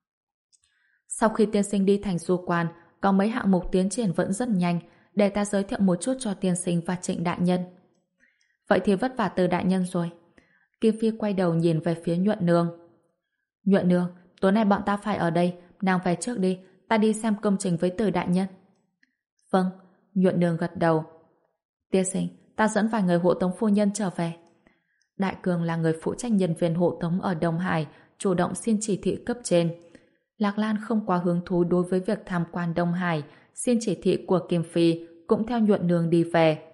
S1: Sau khi tiên sinh đi thành du quan, có mấy hạng mục tiến triển vẫn rất nhanh, để ta giới thiệu một chút cho tiên sinh và Trịnh đại nhân. Vậy thì vất vả Từ đại nhân rồi. Kim Phi quay đầu nhìn về phía Nhuận Nương. Nhuận Nương, tối nay bọn ta phải ở đây, nàng về trước đi, ta đi xem công trình với Từ đại nhân. Vâng, Nhuận Nương gật đầu. Tiên sinh, ta dẫn vài người hộ tống phu nhân trở về. Đại Cường là người phụ trách nhân viên hộ tống ở Đông Hải, chủ động xin chỉ thị cấp trên. Lạc Lan không quá hứng thú đối với việc tham quan Đông Hải, xin chỉ thị của Kim Phi, cũng theo Nhuận Nương đi về.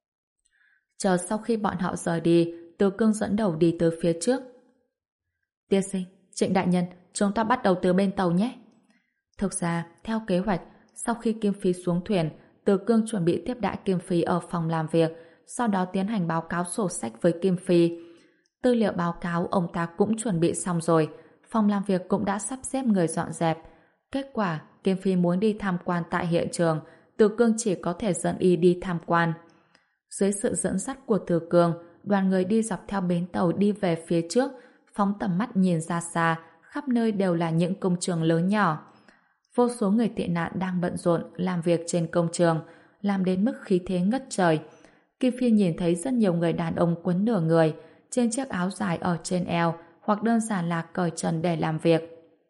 S1: Chờ sau khi bọn họ rời đi, Từ Cương dẫn đầu đi tới phía trước. Tiên sinh, Trịnh đại nhân, chúng ta bắt đầu từ bên tàu nhé. Thực ra, theo kế hoạch, sau khi Kim Phi xuống thuyền, Từ Cương chuẩn bị tiếp đãi Kim Phi ở phòng làm việc, sau đó tiến hành báo cáo sổ sách với Kim Phi. Tư liệu báo cáo ông ta cũng chuẩn bị xong rồi, phòng làm việc cũng đã sắp xếp người dọn dẹp. Kết quả, Kim Phi muốn đi tham quan tại hiện trường, Từ Cương chỉ có thể dẫn y đi tham quan. Dưới sự dẫn dắt của Từ Cương, đoàn người đi dọc theo bến tàu đi về phía trước, phóng tầm mắt nhìn ra xa, khắp nơi đều là những công trường lớn nhỏ. Vô số người tị nạn đang bận rộn làm việc trên công trường, làm đến mức khí thế ngất trời. Kim Phi nhìn thấy rất nhiều người đàn ông quấn nửa người, trên chiếc áo dài ở trên eo, hoặc đơn giản là cởi trần để làm việc.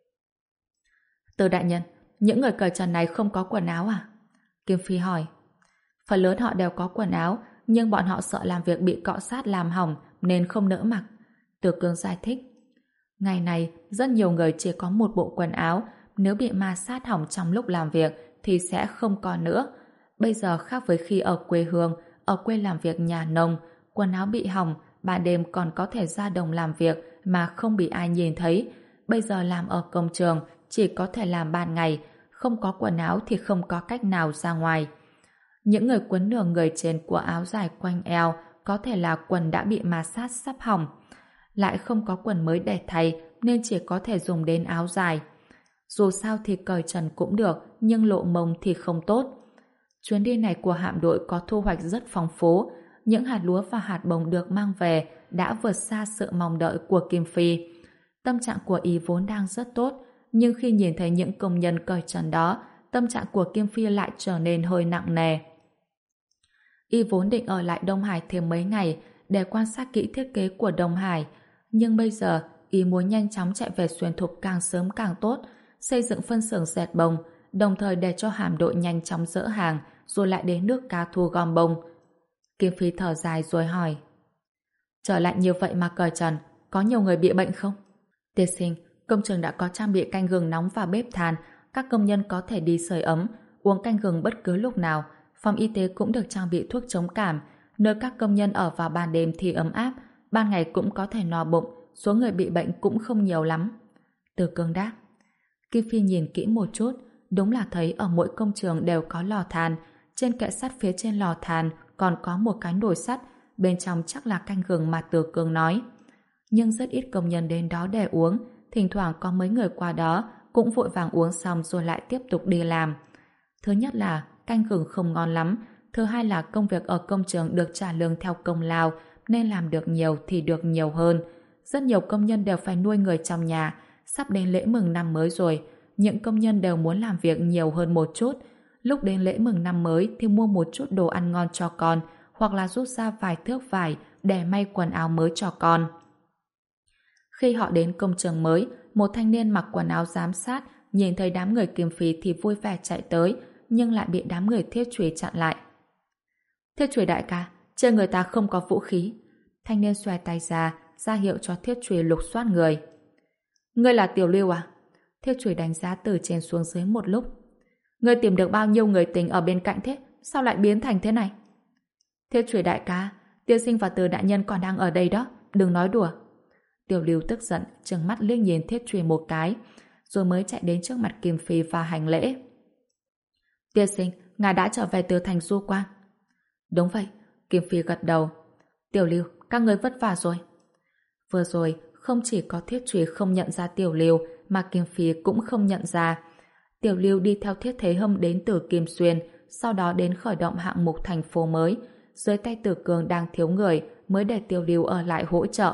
S1: Từ đại nhân, những người cởi trần này không có quần áo à? Kim Phi hỏi. Phần lớn họ đều có quần áo, nhưng bọn họ sợ làm việc bị cọ sát làm hỏng nên không nỡ mặc. Từ Cương giải thích. Ngày này, rất nhiều người chỉ có một bộ quần áo, nếu bị ma sát hỏng trong lúc làm việc thì sẽ không còn nữa. Bây giờ khác với khi ở quê hương, ở quê làm việc nhà nông, quần áo bị hỏng, ban đêm còn có thể ra đồng làm việc mà không bị ai nhìn thấy. Bây giờ làm ở công trường, chỉ có thể làm ban ngày, không có quần áo thì không có cách nào ra ngoài. Những người quấn nửa người trên của áo dài quanh eo có thể là quần đã bị ma sát sắp hỏng. Lại không có quần mới để thay nên chỉ có thể dùng đến áo dài. Dù sao thì cởi trần cũng được, nhưng lộ mông thì không tốt. Chuyến đi này của hạm đội có thu hoạch rất phong phú. Những hạt lúa và hạt bông được mang về đã vượt xa sự mong đợi của Kim Phi. Tâm trạng của y vốn đang rất tốt, nhưng khi nhìn thấy những công nhân cởi trần đó, tâm trạng của Kim Phi lại trở nên hơi nặng nề. Y vốn định ở lại Đông Hải thêm mấy ngày để quan sát kỹ thiết kế của Đông Hải, nhưng bây giờ y muốn nhanh chóng chạy về Xuyên Thục càng sớm càng tốt, xây dựng phân xưởng dệt bông, đồng thời để cho hạm đội nhanh chóng dỡ hàng, rồi lại đến nước cá thu gom bông. Kim Phi thở dài rồi hỏi: trở lại như vậy mà cởi trần, có nhiều người bị bệnh không? Tiên sinh, công trường đã có trang bị canh gừng nóng và bếp than, các công nhân có thể đi sưởi ấm, uống canh gừng bất cứ lúc nào. Phòng y tế cũng được trang bị thuốc chống cảm, nơi các công nhân ở vào ban đêm thì ấm áp, ban ngày cũng có thể no bụng, số người bị bệnh cũng không nhiều lắm. Từ Cương đáp. Kim Phi nhìn kỹ một chút, đúng là thấy ở mỗi công trường đều có lò than, trên kệ sắt phía trên lò than còn có một cái nồi sắt, bên trong chắc là canh gừng mà Từ Cương nói. Nhưng rất ít công nhân đến đó để uống, thỉnh thoảng có mấy người qua đó cũng vội vàng uống xong rồi lại tiếp tục đi làm. Thứ nhất là canh gừng không ngon lắm, thứ hai là công việc ở công trường được trả lương theo công lao nên làm được nhiều thì được nhiều hơn. Rất nhiều công nhân đều phải nuôi người trong nhà, sắp đến lễ mừng năm mới rồi, những công nhân đều muốn làm việc nhiều hơn một chút. Lúc đến lễ mừng năm mới thì mua một chút đồ ăn ngon cho con, hoặc là rút ra vài thước vải để may quần áo mới cho con. Khi họ đến công trường mới, một thanh niên mặc quần áo giám sát nhìn thấy đám người Kim Phi thì vui vẻ chạy tới, nhưng lại bị đám người Thiết Chùy chặn lại. Thiết Chùy đại ca, trên người ta không có vũ khí. Thanh niên xoay tay ra, ra hiệu cho Thiết Chùy lục soát người. Ngươi là Tiểu Lưu à? Thiết Chùy đánh giá từ trên xuống dưới một lúc. Ngươi tìm được bao nhiêu người tình ở bên cạnh thế? Sao lại biến thành thế này? Thiết Chùy đại ca, Tiên sinh và Từ đại nhân còn đang ở đây đó, đừng nói đùa. Tiểu Lưu tức giận, trừng mắt liếc nhìn Thiết Chùy một cái, rồi mới chạy đến trước mặt Kim Phi và hành lễ. Tiên sinh, ngài đã trở về từ thành Du Quan. Đúng vậy, Kim Phi gật đầu. Tiểu Lưu, các ngươi vất vả rồi. Vừa rồi, không chỉ có Thiết Chùy không nhận ra Tiểu Lưu, mà Kim Phi cũng không nhận ra. Tiểu Lưu đi theo Thiết Thế Hâm đến từ Kim Xuyên, sau đó đến khởi động hạng mục thành phố mới. Dưới tay Từ Cường đang thiếu người, mới để Tiểu Lưu ở lại hỗ trợ.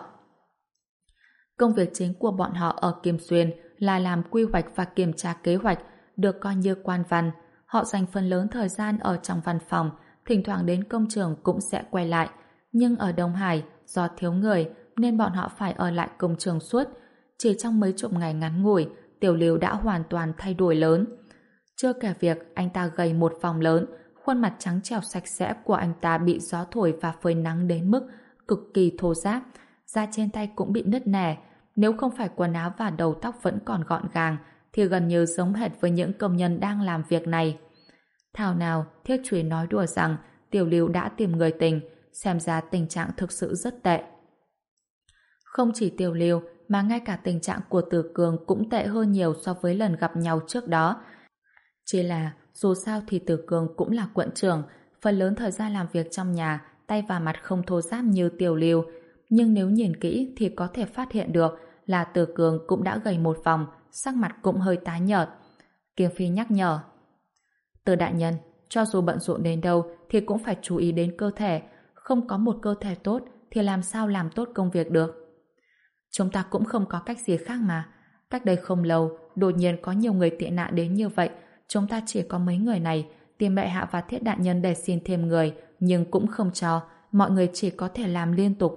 S1: Công việc chính của bọn họ ở Kim Xuyên là làm quy hoạch và kiểm tra kế hoạch, được coi như quan văn. Họ dành phần lớn thời gian ở trong văn phòng, thỉnh thoảng đến công trường cũng sẽ quay lại. Nhưng ở Đông Hải, do thiếu người, nên bọn họ phải ở lại công trường suốt. Chỉ trong mấy chục ngày ngắn ngủi, Tiểu Lưu đã hoàn toàn thay đổi lớn. Chưa kể việc anh ta gầy một vòng lớn, khuôn mặt trắng trẻo sạch sẽ của anh ta bị gió thổi và phơi nắng đến mức cực kỳ thô ráp, da trên tay cũng bị nứt nẻ. Nếu không phải quần áo và đầu tóc vẫn còn gọn gàng, thì gần như giống hệt với những công nhân đang làm việc này. Thảo nào, Thiết Chùy nói đùa rằng Tiểu Lưu đã tìm người tình, xem ra tình trạng thực sự rất tệ. Không chỉ Tiểu Lưu, mà ngay cả tình trạng của Từ Cường cũng tệ hơn nhiều so với lần gặp nhau trước đó. Chỉ là, dù sao thì Từ Cường cũng là quận trưởng, phần lớn thời gian làm việc trong nhà, tay và mặt không thô ráp như Tiểu Lưu. Nhưng nếu nhìn kỹ thì có thể phát hiện được là Từ Cường cũng đã gầy một vòng, sắc mặt cũng hơi tái nhợt. Kim Phi nhắc nhở. Từ đại nhân, cho dù bận rộn đến đâu thì cũng phải chú ý đến cơ thể. Không có một cơ thể tốt thì làm sao làm tốt công việc được. Chúng ta cũng không có cách gì khác mà. Cách đây không lâu, đột nhiên có nhiều người tị nạn đến như vậy. Chúng ta chỉ có mấy người này, tìm bệ hạ và Thiết đại nhân để xin thêm người, nhưng cũng không cho. Mọi người chỉ có thể làm liên tục.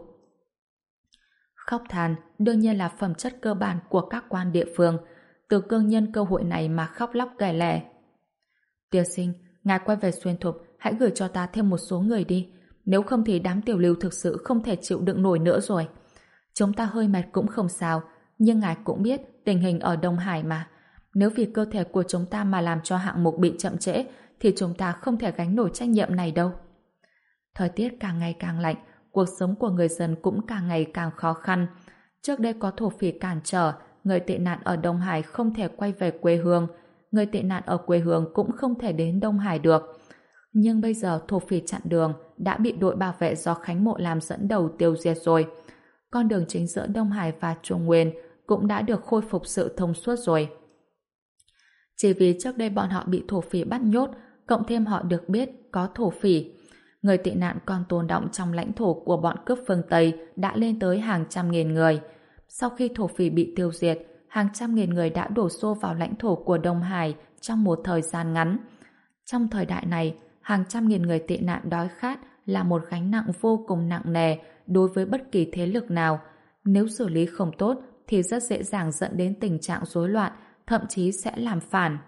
S1: Khóc than đương nhiên là phẩm chất cơ bản của các quan địa phương. Từ Cương nhân cơ hội này mà khóc lóc kể lể. Tiên sinh, ngài quay về Xuyên Thục, hãy gửi cho ta thêm một số người đi. Nếu không thì đám Tiểu Lưu thực sự không thể chịu đựng nổi nữa rồi. Chúng ta hơi mệt cũng không sao, nhưng ngài cũng biết tình hình ở Đông Hải mà. Nếu vì cơ thể của chúng ta mà làm cho hạng mục bị chậm trễ, thì chúng ta không thể gánh nổi trách nhiệm này đâu. Thời tiết càng ngày càng lạnh, cuộc sống của người dân cũng càng ngày càng khó khăn. Trước đây có thổ phỉ cản trở, người tị nạn ở Đông Hải không thể quay về quê hương, người tị nạn ở quê hương cũng không thể đến Đông Hải được. Nhưng bây giờ thổ phỉ chặn đường đã bị đội bảo vệ do Khánh Mộ làm dẫn đầu tiêu diệt rồi. Con đường chính giữa Đông Hải và Trung Nguyên cũng đã được khôi phục sự thông suốt rồi. Chỉ vì trước đây bọn họ bị thổ phỉ bắt nhốt, cộng thêm họ được biết có thổ phỉ. Người tị nạn còn tồn đọng trong lãnh thổ của bọn cướp phương Tây đã lên tới hàng trăm nghìn người. Sau khi thổ phỉ bị tiêu diệt, hàng trăm nghìn người đã đổ xô vào lãnh thổ của Đông Hải trong một thời gian ngắn. Trong thời đại này, hàng trăm nghìn người tị nạn đói khát là một gánh nặng vô cùng nặng nề đối với bất kỳ thế lực nào. Nếu xử lý không tốt thì rất dễ dàng dẫn đến tình trạng rối loạn, thậm chí sẽ làm phản.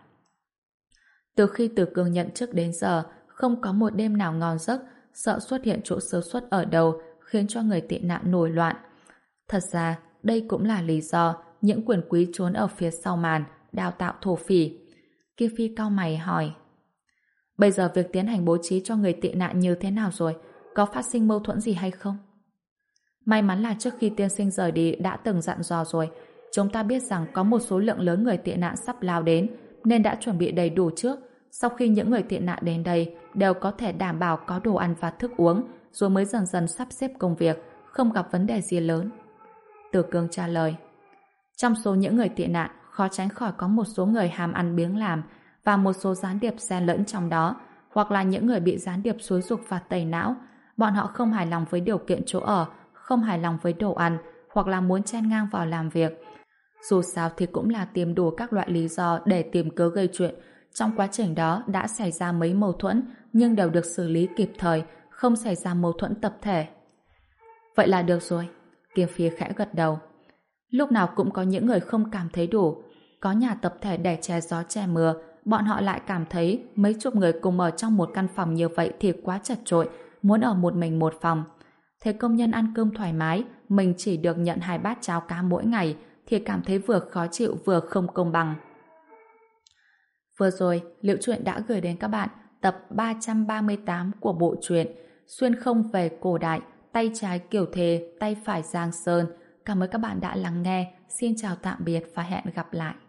S1: Từ khi Từ Cương nhận chức đến giờ, không có một đêm nào ngon giấc, sợ xuất hiện chỗ sơ suất ở đâu khiến cho người tị nạn nổi loạn. Thật ra, đây cũng là lý do những quyền quý trốn ở phía sau màn đào tạo thổ phỉ. Kim Phi cau mày hỏi: bây giờ việc tiến hành bố trí cho người tị nạn như thế nào rồi? Có phát sinh mâu thuẫn gì hay không? May mắn là trước khi tiên sinh rời đi đã từng dặn dò rồi. Chúng ta biết rằng có một số lượng lớn người tị nạn sắp lao đến nên đã chuẩn bị đầy đủ trước. Sau khi những người tị nạn đến đây đều có thể đảm bảo có đồ ăn và thức uống, rồi mới dần dần sắp xếp công việc, không gặp vấn đề gì lớn. Từ Cương trả lời: trong số những người tị nạn khó tránh khỏi có một số người ham ăn biếng làm và một số gián điệp xen lẫn trong đó, hoặc là những người bị gián điệp xúi giục và tẩy não. Bọn họ không hài lòng với điều kiện chỗ ở, không hài lòng với đồ ăn, hoặc là muốn chen ngang vào làm việc. Dù sao thì cũng là tìm đủ các loại lý do để tìm cớ gây chuyện. Trong quá trình đó đã xảy ra mấy mâu thuẫn, nhưng đều được xử lý kịp thời, không xảy ra mâu thuẫn tập thể. Vậy là được rồi. Kim Phi khẽ gật đầu. Lúc nào cũng có những người không cảm thấy đủ. Có nhà tập thể để che gió che mưa, bọn họ lại cảm thấy mấy chục người cùng ở trong một căn phòng như vậy thì quá chật chội, muốn ở một mình một phòng. Thế công nhân ăn cơm thoải mái, mình chỉ được nhận hai bát cháo cá mỗi ngày thì cảm thấy vừa khó chịu vừa không công bằng. Vừa rồi, Liễu Truyện đã gửi đến các bạn tập ba trăm ba mươi tám của bộ truyện Xuyên không về cổ đại, tay trái Kiều Thề, tay phải Giang Sơn. Cảm ơn các bạn đã lắng nghe. Xin chào tạm biệt và hẹn gặp lại.